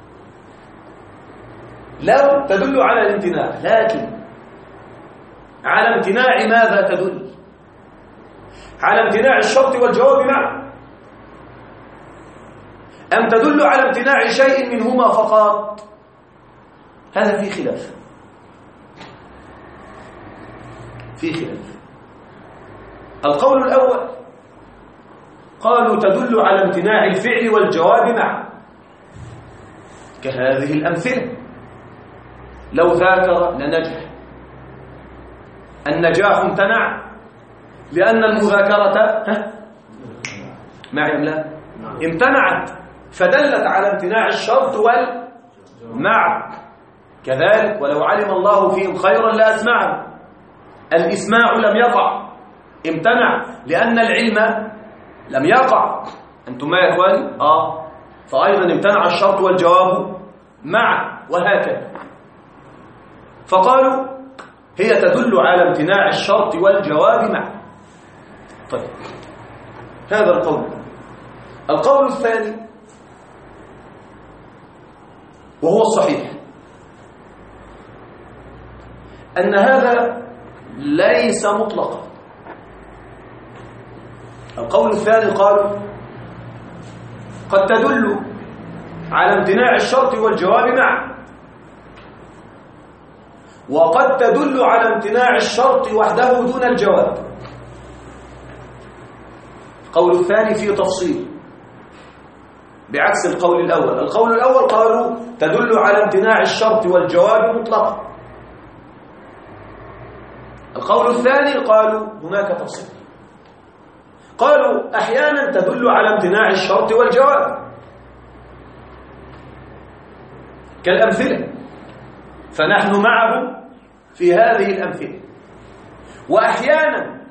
لو تدل على الامتناع، لكن على امتناع ماذا تدل؟ على امتناع الشرط والجواب معا، أم تدل على امتناع شيء منهما فقط؟ هذا في خلاف، في خلاف. القول الأول قالوا تدل على امتناع الفعل والجواب معا، كهذه الأمثلة: لو ذاكر لنجح. النجاح امتنع لأن المذاكرة معي أم لا؟ امتنعت، فدلت على امتناع الشرط والمع. كذلك ولو علم الله فيهم خيرا لأسمعهم، الإسماع لم يقع، امتنع لأن العلم لم يقع. أنتم ما يا إخواني؟ فأيضا امتنع الشرط والجواب معا، وهكذا. فقالوا هي تدل على امتناع الشرط والجواب معا. طيب، هذا القول. القول الثاني وهو الصحيح، أن هذا ليس مطلقا. القول الثاني قالوا قد تدل على امتناع الشرط والجواب معا، وقد تدل على امتناع الشرط وحده دون الجواب. القول الثاني فيه تفصيل بعكس القول الأول. القول الأول قالوا تدل على امتناع الشرط والجواب مطلقا. القول الثاني قالوا هناك تفصيل، قالوا أحيانا تدل على امتناع الشرط والجواب كالأمثلة، فنحن معه في هذه الأمثلة. وأحيانا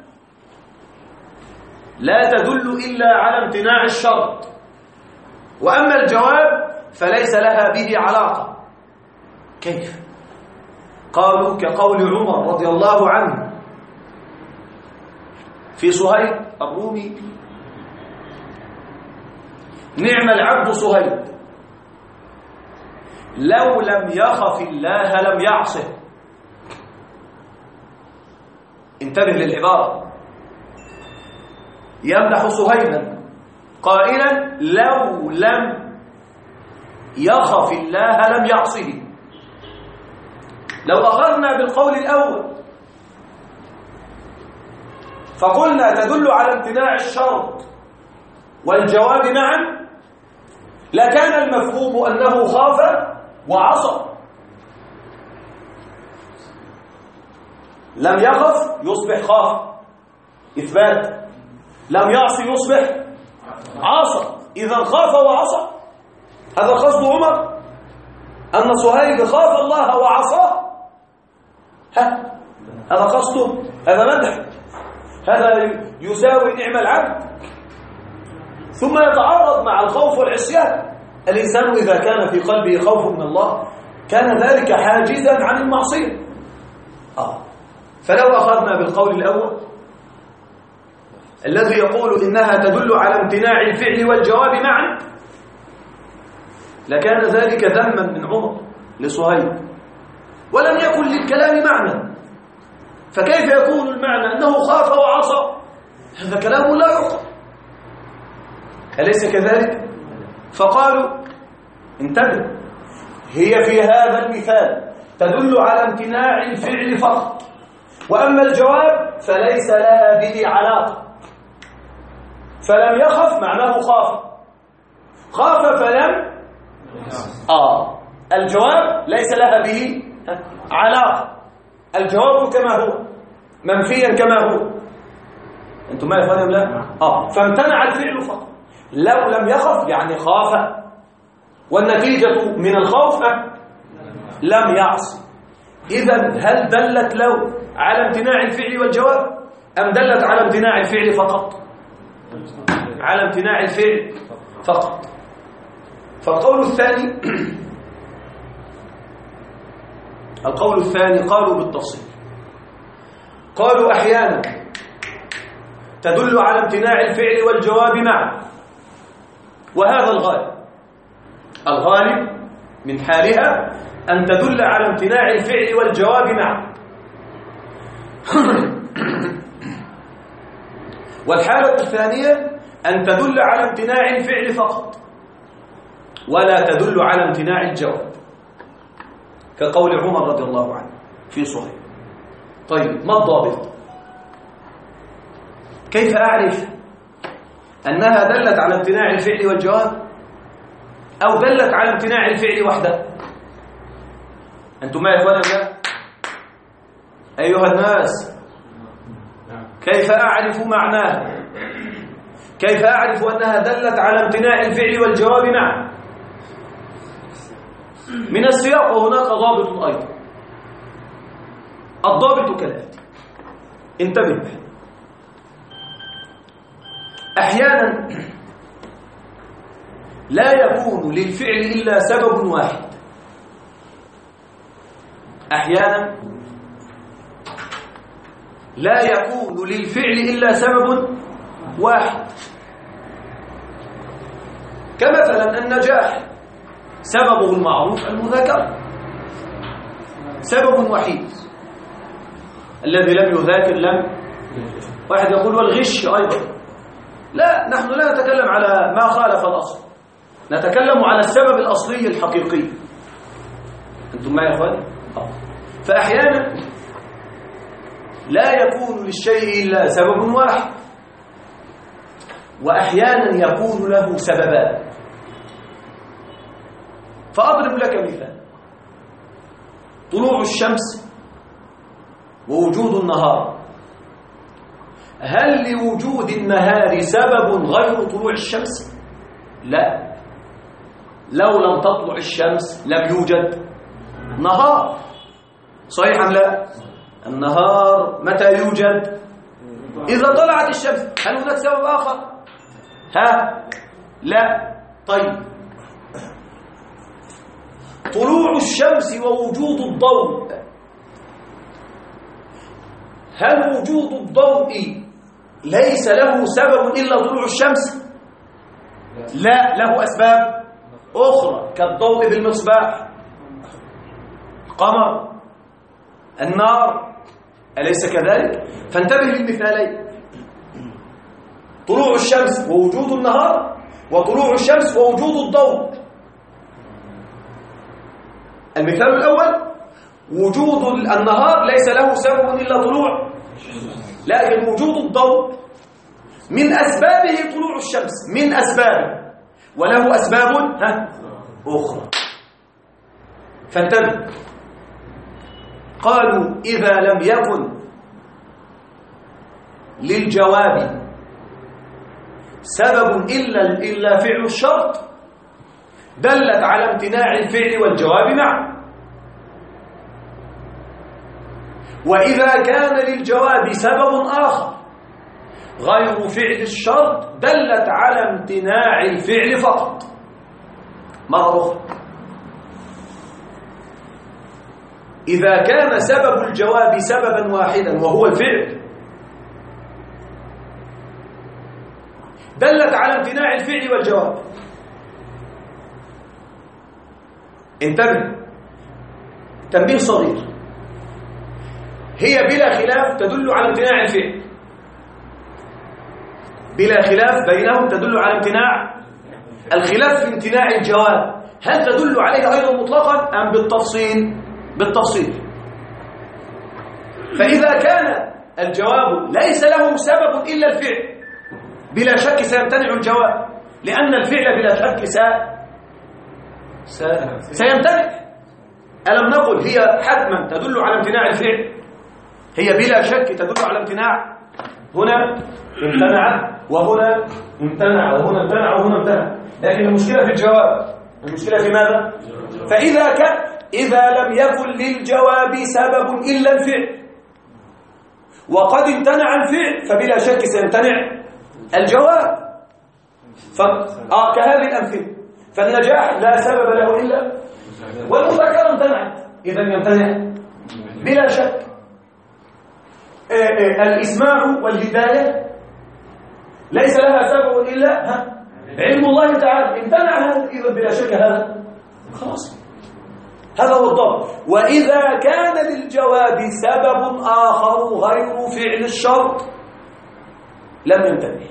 لا تدل إلا على امتناع الشرط، وأما الجواب فليس لها به علاقة. كيف؟ قالوا كقول عمر رضي الله عنه في صهيب الرومي: نعم العبد صهيب لو لم يخف الله لم يعصه. انتبه للعبارة، يمدح صهيبا قائلا لو لم يخف الله لم يعصه. لو أخذنا بالقول الأول فقلنا تدل على امتناع الشرط والجواب معا، لكان المفهوم أنه خاف وعصى. لم يخف يصبح خاف، إثبات. لم يعصي يصبح عصى، إذا خاف وعصى. هذا قصد عمر، أن صهيب خاف الله وعصاه. هذا قصده، هذا مدح، هذا يساوي نعم العبد. ثم يتعارض مع الخوف والعصيان. الإنسان إذا كان في قلبه خوف من الله كان ذلك حاجزا عن المعصية. فلو أخذنا بالقول الأول الذي يقول إنها تدل على امتناع الفعل والجواب معا، لكان ذلك ذما من عمر لصهيب، ولم يكن للكلام معنى. فكيف يكون المعنى أنه خاف وعصى؟ هذا كلام لا يعقل، أليس كذلك؟ فقالوا انتبه، هي في هذا المثال تدل على امتناع الفعل فقط، وأما الجواب فليس لها به علاقة. فلم يخف معناه خاف، خاف فلم الجواب ليس لها به علاقة. الجواب كما هو منفيا كما هو. انتم ما يفهم؟ لا فامتنع الفعل فقط، لو لم يخف يعني خاف، والنتيجة من الخوف لم يعص. إذن هل دلت لو على امتناع الفعل والجواب أم دلت على امتناع الفعل فقط؟ على امتناع الفعل فقط. فالقول الثاني قالوا بالتفصيل، قالوا أحيانا تدل على امتناع الفعل والجواب معا، وهذا الغالب من حالها أن تدل على امتناع الفعل والجواب معا. والحالة الثانية أن تدل على امتناع الفعل فقط ولا تدل على امتناع الجواب، كقول عمر رضي الله عنه في صحيح. طيب ما الضابط؟ كيف أعرف أنها دلت على امتناع الفعل والجواب أو دلت على امتناع الفعل وحده؟ أنتم ما يا إخوانا؟ أيها الناس، كيف أعرف معناها؟ كيف أعرف أنها دلت على امتناع الفعل والجواب معا؟ من السياق، وهناك ضابط أيضا. الضابط كالآتي، انتبه به. أحيانا لا يكون للفعل إلا سبب واحد. أحيانا لا يكون للفعل إلا سبب واحد، كمثلا النجاح سببه المعروف المذاكرة، سبب وحيد. الذي لم يذاكر لم. واحد يقول والغش أيضا. لا، نحن لا نتكلم على ما خالف الأصل، نتكلم على السبب الأصلي الحقيقي. أنتم معي يا أخواني؟ فأحيانا لا يكون للشيء إلا سبب واحد، وأحيانا يكون له سببان. فأضرب لك مثال: طلوع الشمس ووجود النهار. هل لوجود النهار سبب غير طلوع الشمس؟ لا، لو لم تطلع الشمس لم يوجد نهار. صحيح أم لا؟ النهار متى يوجد؟ إذا طلعت الشمس. هل هناك سبب آخر؟ لا. طيب، طلوع الشمس ووجود الضوء، هل وجود الضوء ليس له سبب إلا طلوع الشمس؟ لا، له أسباب أخرى كالضوء بالمصباح، القمر، النار، أليس كذلك؟ فانتبه للمثالين: طلوع الشمس ووجود النهار، وطلوع الشمس ووجود الضوء. المثال الأول: وجود النهار ليس له سبب إلا طلوع، لكن وجود الضوء من أسبابه طلوع الشمس، من أسبابه، وله أسباب أخرى. فانتبه. قالوا إذا لم يكن للجواب سبب إلا فعل الشرط دلت على امتناع الفعل والجواب معا. وإذا كان للجواب سبب آخر غير فعل الشرط دلت على امتناع الفعل فقط. مرة أخرى: إذا كان سبب الجواب سببا واحدا وهو الفعل دلت على امتناع الفعل والجواب. انتبه، تنبيه صغير: هي بلا خلاف تدل على امتناع الفعل، بلا خلاف بينهم تدل على امتناع. الخلاف في امتناع الجواب، هل تدل عليه أيضا مطلقا أم بالتفصيل؟ بالتفصيل. فإذا كان الجواب ليس له سبب إلا الفعل بلا شك سيمتنع الجواب، لأن الفعل بلا شك سيمتنع. ألم نقل هي حتما تدل على امتناع الفعل؟ هي بلا شك تدل على امتناع. هنا امتنع وهنا امتنع وهنا امتنع وهنا امتنع، لكن المشكلة في الجواب. المشكلة في ماذا؟ إذا لم يكن للجواب سبب إلا الفعل، وقد امتنع الفعل، فبلا شك سيمتنع الجواب. كهذه الأمثلة، فالنجاح لا سبب له إلا، والمذاكرة امتنعت، إذا يمتنع بلا شك. الإسماع والهداية ليس لها سبب إلا علم الله تعالى، امتنع هذا، إذا بلا شك هذا خلاص، هذا هو الضبط. وإذا كان للجواب سبب آخر غير فعل الشرط لم يمتنع.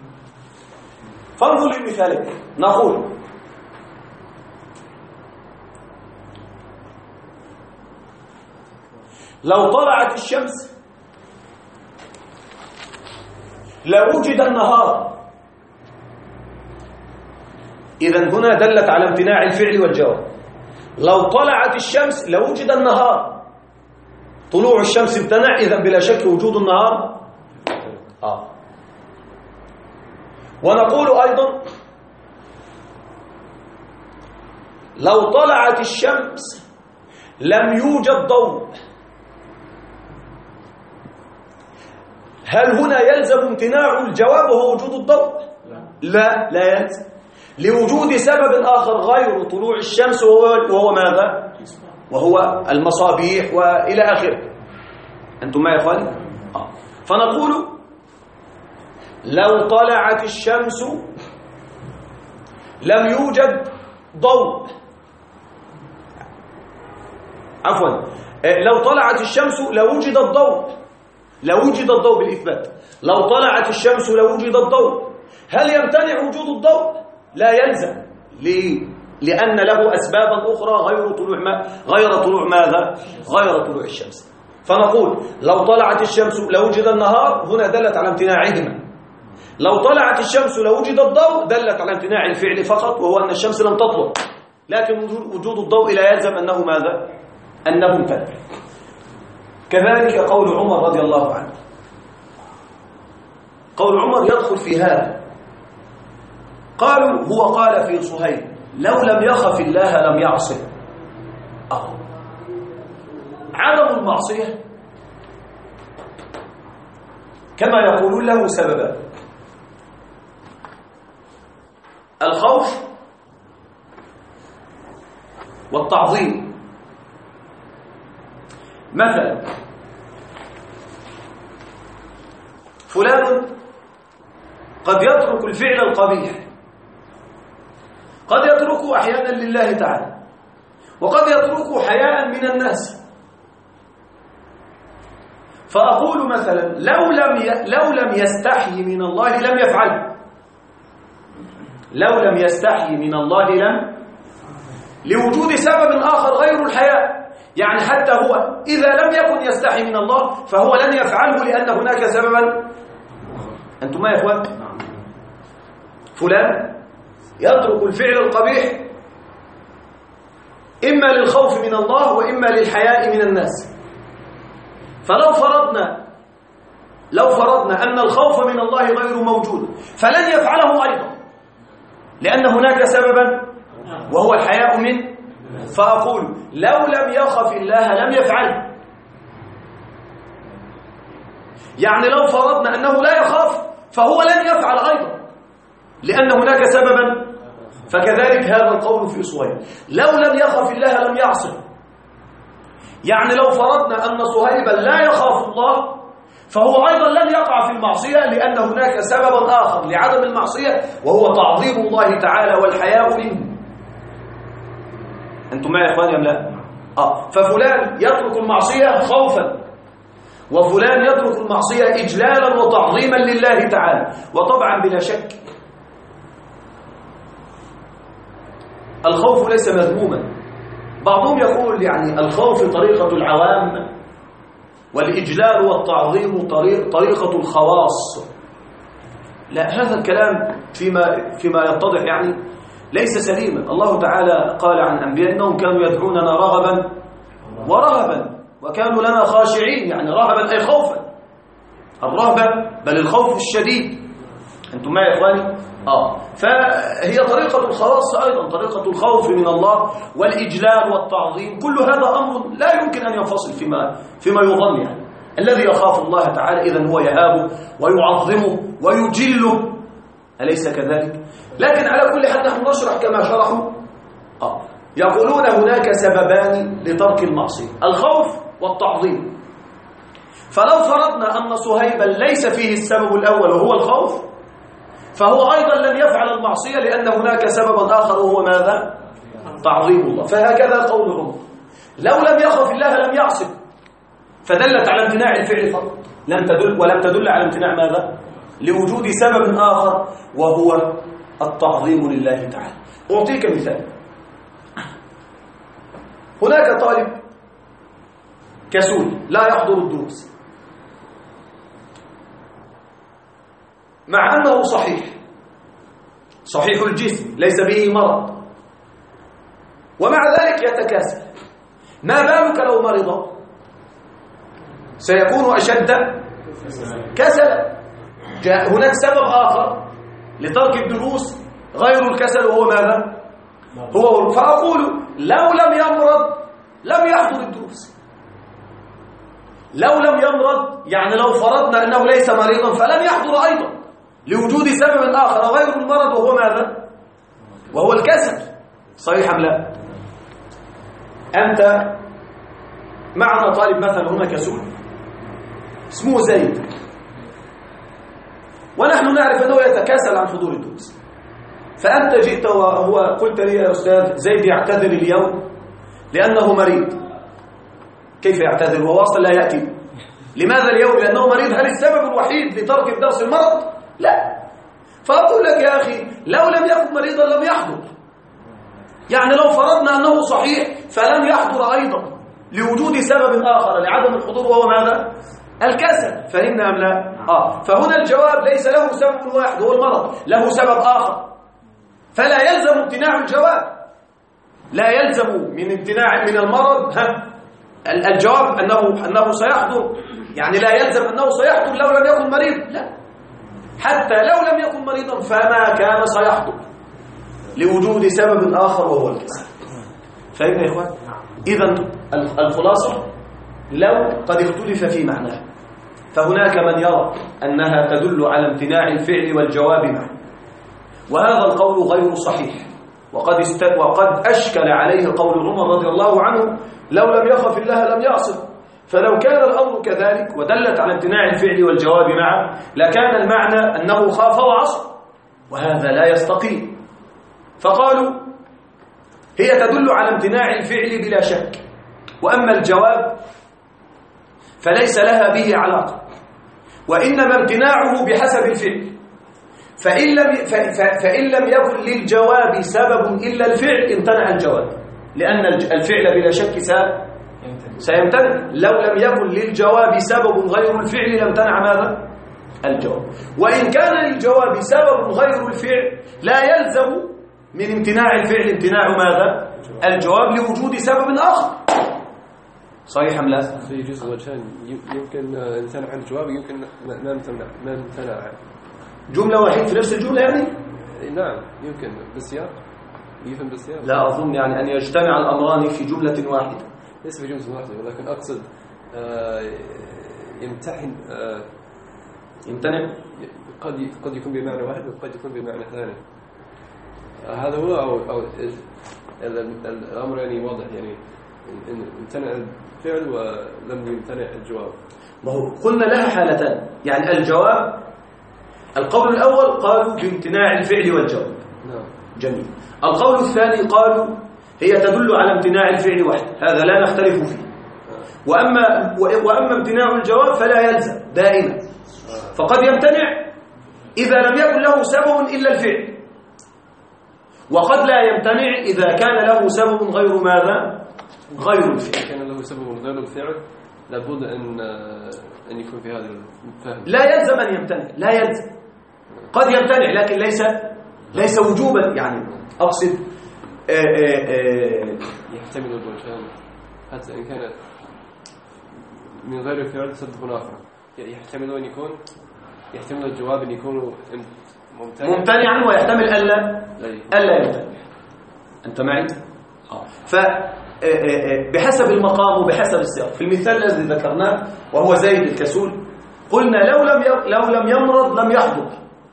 فانظر لمثالك، نقول لو طلعت الشمس لوجد النهار، إذن هنا دلت على امتناع الفعل والجواب. لو طلعت الشمس لوجد النهار، طلوع الشمس امتنع، إذن بلا شك وجود النهار ونقول أيضا لو طلعت الشمس لم يوجد ضوء، هل هنا يلزم امتناع الجواب وهو وجود الضوء؟ لا يلزم، لوجود سبب آخر غير طلوع الشمس وهو ماذا؟ وهو المصابيح وإلى آخره. أنتم ما يا إخواني؟ فنقول لو طلعت الشمس لم يوجد ضوء، عفوا، لو طلعت الشمس لوجد الضوء، لوجد الضوء بالإثبات. لو طلعت الشمس لوجد الضوء، هل يمتنع وجود الضوء؟ لا يلزم، لأن له أسبابا أخرى غير طلوع ماذا؟ غير طلوع الشمس. فنقول لو طلعت الشمس لوجد النهار، هنا دلت على امتناعهما. لو طلعت الشمس لوجد الضوء، دلت على امتناع الفعل فقط، وهو أن الشمس لم تطلع، لكن وجود الضوء لا يلزم أنه ماذا؟ أنه امتنع. كذلك قول عمر رضي الله عنه، قول عمر يدخل في هذا. قالوا هو قال في صهيب لو لم يخف الله لم يعصه. عدم المعصية كما يقولون له سببان: الخوف والتعظيم. مثلا فلان قد يترك الفعل القبيح، قد يتركه أحيانا لله تعالى، وقد يتركه حياء من الناس. فأقول مثلا لو لم يستحي من الله لم يفعله، لو لم يستحي من الله لوجود سبب آخر غير الحياء. يعني حتى هو إذا لم يكن يستحي من الله فهو لن يفعله لأن هناك سببا. أنتم ما يا إخوان؟ فلان يترك الفعل القبيح إما للخوف من الله وإما للحياء من الناس. فلو فرضنا أن الخوف من الله غير موجود فلن يفعله أيضا لأن هناك سببا وهو الحياء منه. فأقول لو لم يخف الله لم يفعله. يعني لو فرضنا أنه لا يخاف فهو لن يفعل أيضا لأن هناك سببا. فكذلك هذا القول في صهيب لو لم يخف الله لم يعصه. يعني لو فرضنا أن صهيبا لا يخاف الله فهو أيضا لن يقع في المعصية لأن هناك سببا آخر لعدم المعصية وهو تعظيم الله تعالى والحياء منه. أنتم معي يا إخواني أم لا؟ ففلان يترك المعصية خوفا وفلان يترك المعصية إجلالا وتعظيما لله تعالى. وطبعا بلا شك الخوف ليس مذموما. بعضهم يقول يعني الخوف طريقة العوام والإجلال والتعظيم طريقة الخواص. لا، هذا الكلام فيما يتضح يعني ليس سليما. الله تعالى قال عن أنبياء إنهم كانوا يدعوننا رغبا ورهبا وكانوا لنا خاشعين، يعني رهبا أي خوفا. الرهبة بل الخوف الشديد. أنتم معي يا إخواني؟ فهي طريقة الخواص أيضا، طريقة الخوف من الله والإجلال والتعظيم. كل هذا أمر لا يمكن أن ينفصل فيما يظن. يعني الذي يخاف الله تعالى إذن هو يهابه ويعظمه ويجله، أليس كذلك؟ لكن على كل حال نحن نشرح كما شرحوا. يقولون هناك سببان لترك المعصية: الخوف والتعظيم. فلو فرضنا أن صهيبا ليس فيه السبب الأول وهو الخوف، فهو أيضا لن يفعل المعصية لأن هناك سببا آخر وهو ماذا؟ تعظيم الله. فهكذا قول عمر: لو لم يخف الله لم يعصي، فدلت على امتناع الفعل فقط، ولم تدل على امتناع ماذا؟ لوجود سبب آخر وهو التعظيم لله تعالى. أعطيك مثال. هناك طالب كسول لا يحضر الدروس، مع أنه صحيح الجسم ليس به مرض، ومع ذلك يتكاسل. ما بالك لو مرض؟ سيكون أشد كسلا. هناك سبب آخر لترك الدروس غير الكسل وهو ماذا؟ فأقول لو لم يمرض لم يحضر الدروس. لو لم يمرض يعني لو فرضنا أنه ليس مريضا فلم يحضر أيضا لوجود سبب آخر غير المرض وهو ماذا؟ وهو الكسل. صحيح أم لا؟ أنت معنا طالب مثلا هنا كسول اسمه زيد، ونحن نعرف أنه يتكاسل عن حضور الدروس، فأنت جئت وهو قلت لي يا أستاذ زيد يعتذر اليوم لأنه مريض. كيف يعتذر وهو أصلا لا يأتي؟ لماذا اليوم؟ لأنه مريض. هل السبب الوحيد لترك الدرس المرض؟ لا. فأقول لك يا أخي لو لم يكن مريضا لم يحضر. يعني لو فرضنا أنه صحيح فلم يحضر أيضا لوجود سبب آخر لعدم الحضور وهو ماذا؟ الكسل. فهمنا أم لا؟ فهنا الجواب ليس له سبب واحد هو المرض، له سبب آخر، فلا يلزم امتناع الجواب. لا يلزم من امتناع من المرض الجواب أنه سيحضر. يعني لا يلزم أنه سيحضر لو لم يكن مريض، لا، حتى لو لم يكن مريضا فما كان سيحضر لوجود سبب آخر وهو الكسل. فهمنا يا إخوان؟ إذن الخلاصة لو قد اختلف في معناه، فهناك من يرى أنها تدل على امتناع الفعل والجواب معا، وهذا القول غير صحيح، وقد أشكل عليه قول عمر رضي الله عنه: لو لم يخف الله لم يعصم. فلو كان الأمر كذلك ودلت على امتناع الفعل والجواب معا لكان المعنى أنه خاف وعصم، وهذا لا يستقيم. فقالوا هي تدل على امتناع الفعل بلا شك، وأما الجواب فليس لها به علاقة، وإنما امتناعه بحسب الفعل. فإن لم يكن للجواب سبب إلا الفعل امتنع الجواب، لأن الفعل بلا شك سيمتنع. لو لم يكن للجواب سبب غير الفعل لامتنع ماذا؟ الجواب. وإن كان للجواب سبب غير الفعل لا يلزم من امتناع الفعل امتناع ماذا؟ الجواب لوجود سبب آخر. صحيح أم لا؟ في جزء وجهان، يمكن امتنع الجواب، يمكن ما امتنع جملة واحدة في نفس الجملة يعني؟ نعم، يمكن بالسياق، يفهم بالسياق. لا أظن يعني أن يجتمع الأمران في جملة واحدة. ليس في جملة واحدة، ولكن أقصد يمتنع قد يكون بمعنى واحد وقد يكون بمعنى ثاني. هذا هو أو الأمر يعني واضح، يعني امتنع الفعل ولم يمتنع الجواب. ما هو قلنا لها حالتان، يعني الجواب القول الأول قالوا بامتناع الفعل والجواب. نعم. جميل. القول الثاني قالوا هي تدل على امتناع الفعل وحده، هذا لا نختلف فيه. وأما امتناع الجواب فلا يلزم دائما، فقد يمتنع إذا لم يكن له سبب إلا الفعل، وقد لا يمتنع إذا كان له سبب غير ماذا؟ غير الفعل. كان له سبب غير الفعل لابد أن يكون في هذا الفهم. لا يلزم أن يمتنع، لا يلزم، قد يمتنع لكن ليس وجوبا. يعني أقصد يحتمل الوجهان حتى إن كانت من غير الفعل سبب آخر. يحتمل أن يكون يحتمل الجواب أن يكون ممتنعا، ويحتمل ألا يمتنع. أنت معي؟ فبحسب المقام وبحسب السياق. في المثال الذي ذكرناه وهو زيد الكسول، قلنا لو لم يمرض لم يحضر.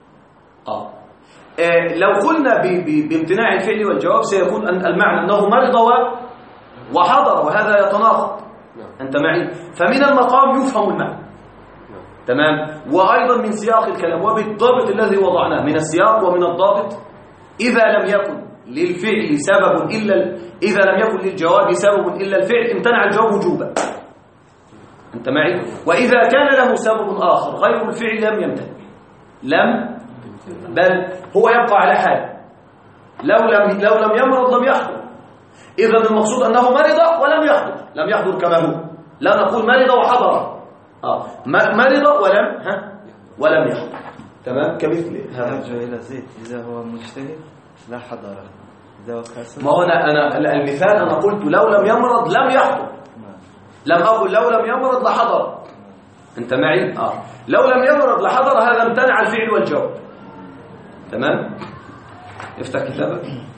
لو قلنا بامتناع الفعل والجواب سيكون المعنى أنه مرض وحضر، وهذا يتناقض. أنت معي؟ فمن المقام يفهم المعنى. تمام. وأيضا من سياق الكلام وبالضابط الذي وضعناه من السياق ومن الضابط، إذا لم يكن للفعل سبب إذا لم يكن للجواب سبب إلا الفعل امتنع الجواب وجوبا. أنت معي؟ وإذا كان له سبب آخر غير الفعل لم يمتنع، بل هو يبقى على حاله. لو لم يمرض لم يحضر. إذا المقصود أنه مرض ولم يحضر، لم يحضر كما هو، لا نقول مرض وحضر. مرض ولم يحضر. تمام. كمثل هذا. يرجع إلى زيد إذا هو مجتهد لا حضر، إذا هو كاسل. ما هو أنا المثال أنا قلت لو لم يمرض لم يحضر، لم أقل لو لم يمرض لحضر. أنت معي؟ لو لم يمرض لحضر، هذا امتنع الفعل والجواب. تمام. افتح كتابك.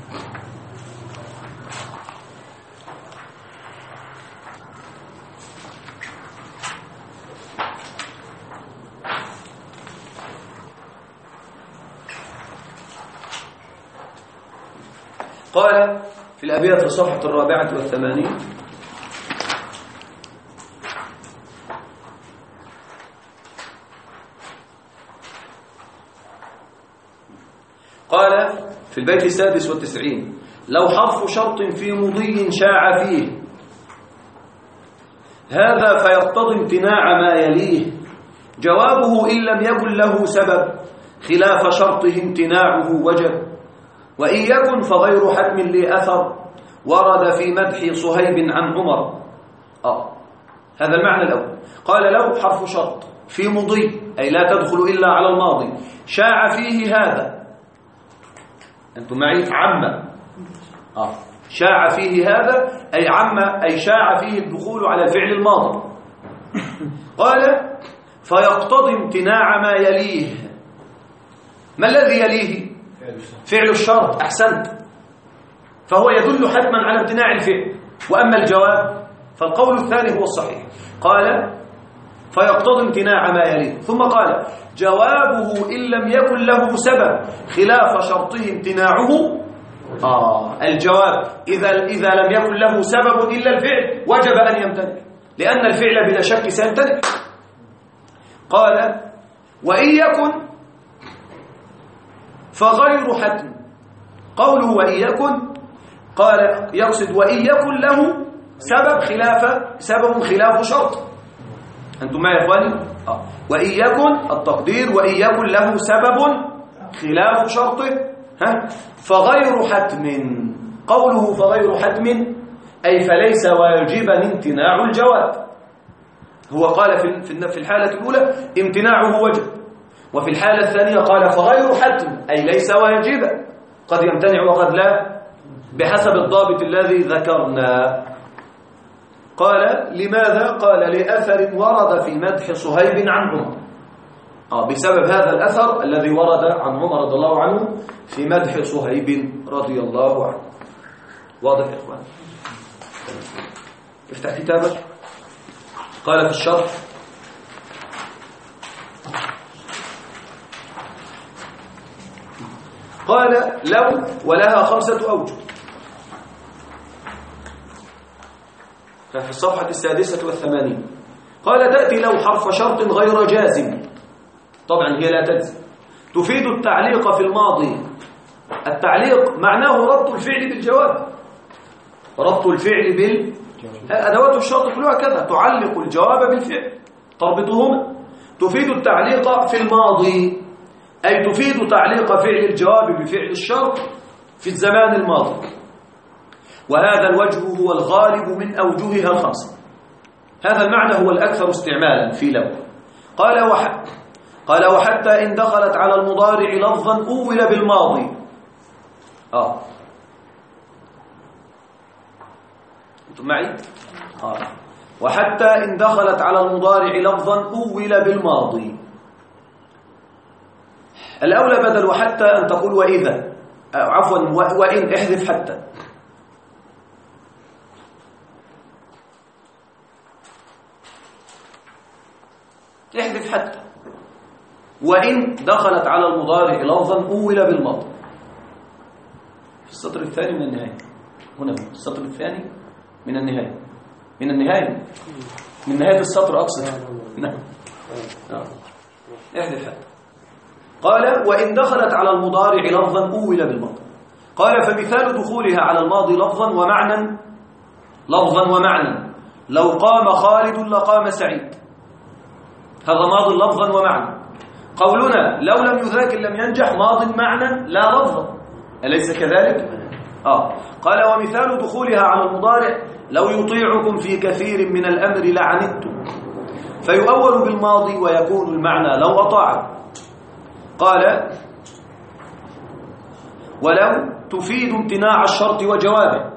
قال في الأبيات الصفحة 84: قال في البيت 96: لو حرف شرط في مضي شاع فيه هذا فيقتضي امتناع ما يليه، جوابه إن لم يكن له سبب خلاف شرطه امتناعه وجب، وإن يكن فغير حتم لأثر ورد في مدح صهيب عن عمر. هذا المعنى الأول. قال لو حرف شرط في مضي أي لا تدخل إلا على الماضي شاع فيه هذا. أنتم معي؟ عم. شاع فيه هذا أي عم، أي شاع فيه الدخول على الفعل الماضي. قال فيقتضي امتناع ما يليه. ما الذي يليه؟ فعل الشرط. أحسنت. فهو يدل حتما على امتناع الفعل. وأما الجواب فالقول الثاني هو الصحيح. قال فيقتضي امتناع ما يليه، ثم قال جوابه إن لم يكن له سبب خلاف شرطه امتناعه. الجواب إذا لم يكن له سبب إلا الفعل وجب أن يمتنع، لأن الفعل بلا شك سيمتنع. قال وإن يكن فغير حتم. قوله وإن يكن قال يقصد وإن يكن له سبب خلاف شرط. أنتم معي يا إخواني؟ وإن يكن التقدير وإن يكن له سبب خلاف شرطه فغير حتم. قوله فغير حتم أي فليس واجبا امتناع الجواب. هو قال في الحالة الأولى امتناعه وجب، وفي الحالة الثانية قال فغير حتم أي ليس واجبا، قد يمتنع وقد لا بحسب الضابط الذي ذكرنا. قال لماذا؟ قال لأثر ورد في مدح صهيب عن عمر. بسبب هذا الأثر الذي ورد عن عمر رضي الله عنه في مدح صهيب رضي الله عنه. واضح يا إخوان؟ افتح كتابك. قال في الشرح قال لو ولها 5 أوجه. في الصفحة 86 قال تأتي لو حرف شرط غير جازم، طبعا هي لا تجزم، تفيد التعليق في الماضي. التعليق معناه ربط الفعل بالجواب، ربط الفعل أدوات الشرط كلها كذا، تعلق الجواب بالفعل تربطهما. تفيد التعليق في الماضي أي تفيد تعليق فعل الجواب بفعل الشرط في الزمان الماضي، وهذا الوجه هو الغالب من أوجهها 5. هذا المعنى هو الأكثر استعمالا في لو. قال وحتى إن دخلت على المضارع لفظا أول بالماضي. أنتم معي؟ وحتى إن دخلت على المضارع لفظا أول بالماضي. الأولى بدل وحتى أن تقول وإذا، عفوا وإن، احذف حتى. احذف حتى. وإن دخلت على المضارع لفظا أول بالماضي. في السطر الثاني من النهاية، هنا في السطر الثاني من النهاية، من النهاية، من نهاية السطر أقصد. نعم. احذف حتى. قال وإن دخلت على المضارع لفظا أول بالماضي. قال فمثال دخولها على الماضي لفظا ومعنى، لفظا ومعنى، لو قام خالد لقام سعيد، هذا ماض لفظا ومعنى. قولنا لو لم يذاكر لم ينجح ماض معنى لا لفظا، أليس كذلك؟ قال ومثال دخولها على المضارع لو يطيعكم في كثير من الأمر لعنتم، فيؤول بالماضي ويكون المعنى لو أطاع. قال ولو تفيد امتناع الشرط وجوابه،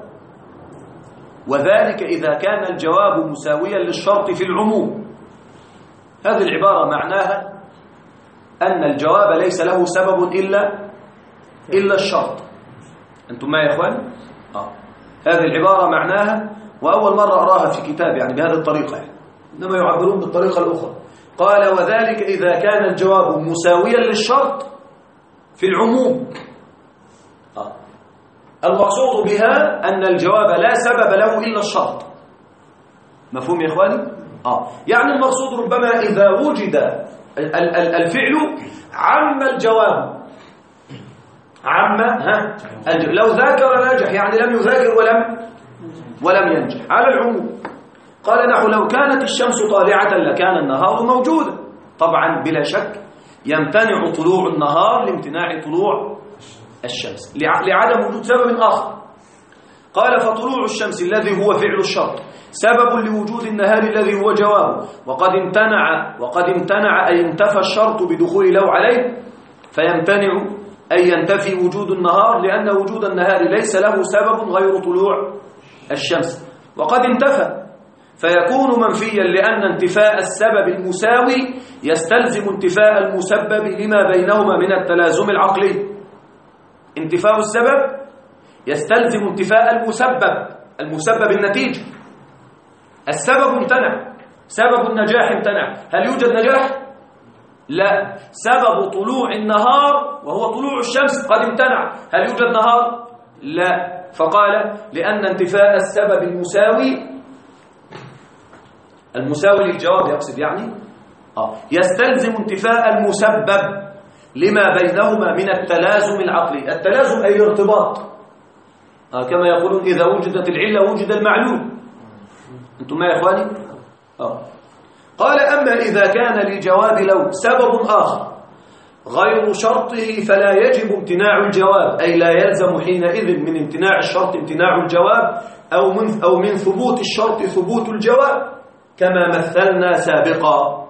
وذلك إذا كان الجواب مساويا للشرط في العموم. هذه العبارة معناها أن الجواب ليس له سبب إلا الشرط. أنتم معي يا إخوان؟ هذه العبارة معناها، وأول مرة أراها في كتاب يعني بهذه الطريقة يعني. إنما يعبرون بالطريقة الأخرى. قال وذلك إذا كان الجواب مساويا للشرط في العموم. المقصود بها أن الجواب لا سبب له إلا الشرط. مفهوم يا إخواني؟ يعني المقصود ربما إذا وجد الفعل عم الجواب، عم لو ذاكر نجح، يعني لم يذاكر ولم ينجح على العموم. قال نحو لو كانت الشمس طالعة لكان النهار موجودا. طبعا بلا شك يمتنع طلوع النهار لامتناع طلوع الشمس لعدم وجود سبب آخر. قال فطلوع الشمس الذي هو فعل الشرط سبب لوجود النهار الذي هو جوابه، وقد امتنع أي انتفى الشرط بدخول لو عليه، فيمتنع أي ينتفي وجود النهار لأن وجود النهار ليس له سبب غير طلوع الشمس. وقد انتفى فيكون منفيا لأن انتفاء السبب المساوي يستلزم انتفاء المسبب لما بينهما من التلازم العقلي. انتفاء السبب يستلزم انتفاء المسبب النتيجة. السبب امتنع، سبب النجاح امتنع، هل يوجد نجاح؟ لا. سبب طلوع النهار وهو طلوع الشمس قد امتنع، هل يوجد نهار؟ لا. فقال لأن انتفاء السبب المساوي للجواب يقصد يعني يستلزم انتفاء المسبب لما بينهما من التلازم العقلي. التلازم أي الارتباط، كما يقولون إذا وجدت العلة وجد المعلول. أنتم ما يا إخواني؟ قال أما إذا كان لجواب لو سبب آخر غير شرطه فلا يجب امتناع الجواب، أي لا يلزم حينئذ من امتناع الشرط امتناع الجواب أو من ثبوت الشرط ثبوت الجواب كما مثلنا سابقا.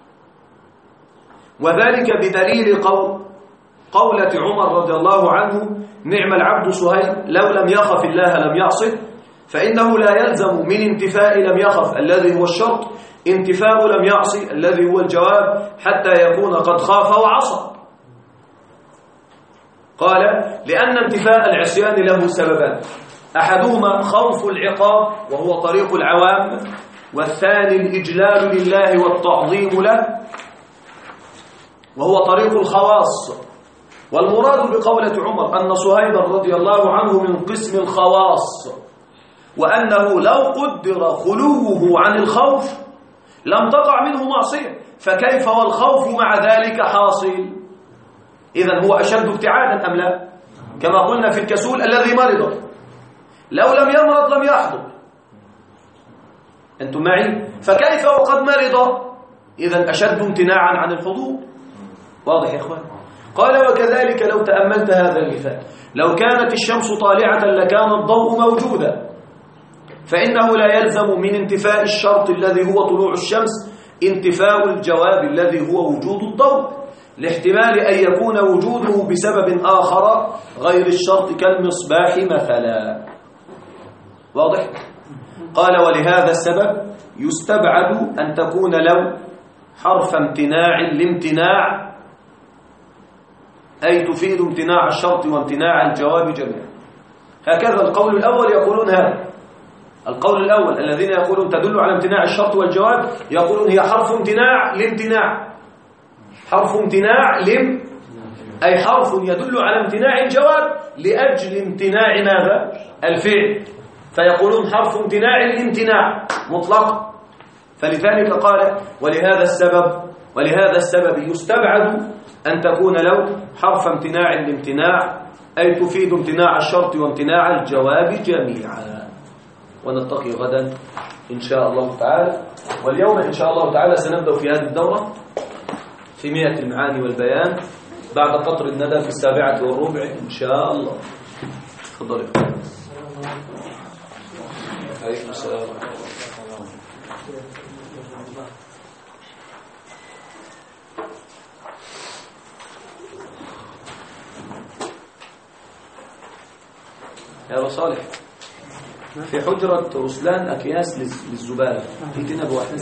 وذلك بدليل قولة عمر رضي الله عنه نعم العبد سهيل لو لم يخف الله لم يعصه، فإنه لا يلزم من انتفاء لم يخف الذي هو الشرط انتفاء لم يعصي الذي هو الجواب حتى يكون قد خاف وعصى. قال لأن انتفاء العصيان له سببان، أحدهما خوف العقاب وهو طريق العوام، والثاني الإجلال لله والتعظيم له وهو طريق الخواص. والمراد بقولة عمر أن صهيبا رضي الله عنه من قسم الخواص، وأنه لو قدر خلوه عن الخوف لم تقع منه معصية، فكيف والخوف مع ذلك حاصل؟ إذن هو أشد ابتعادا أم لا؟ كما قلنا في الكسول الذي مرض لو لم يمرض لم يحضر. أنتم معي؟ فكيف وقد مرض؟ إذن أشد امتناعا عن الحضور. واضح يا إخوان؟ قال وكذلك لو تأملت هذا المثال لو كانت الشمس طالعة لكان الضوء موجودا، فإنه لا يلزم من انتفاء الشرط الذي هو طلوع الشمس انتفاء الجواب الذي هو وجود الضوء، لاحتمال أن يكون وجوده بسبب آخر غير الشرط كالمصباح مثلا. واضح؟ قال ولهذا السبب يستبعد أن تكون لو حرف امتناع لامتناع، أي تفيد امتناع الشرط وامتناع الجواب جميعا. هكذا القول الأول يقولون هذا. القول الأول الذين يقولون تدل على امتناع الشرط والجواب يقولون هي حرف امتناع لامتناع، حرف امتناع أي حرف يدل على امتناع الجواب لأجل امتناع ماذا؟ الفعل، فيقولون حرف امتناع لامتناع مطلق. فلذلك قال ولهذا السبب يستبعد أن تكون لو حرف امتناع لامتناع، أي تفيد امتناع الشرط وامتناع الجواب جميعا. ونلتقي غدا إن شاء الله تعالى. واليوم إن شاء الله تعالى سنبدأ في هذه الدورة في 100 المعاني والبيان بعد قطر الندى في 7:15 إن شاء الله. تفضل. عليكم السلام. يا أبو صالح في حجرة رسلان أكياس للزبالة ائتنا بواحدة.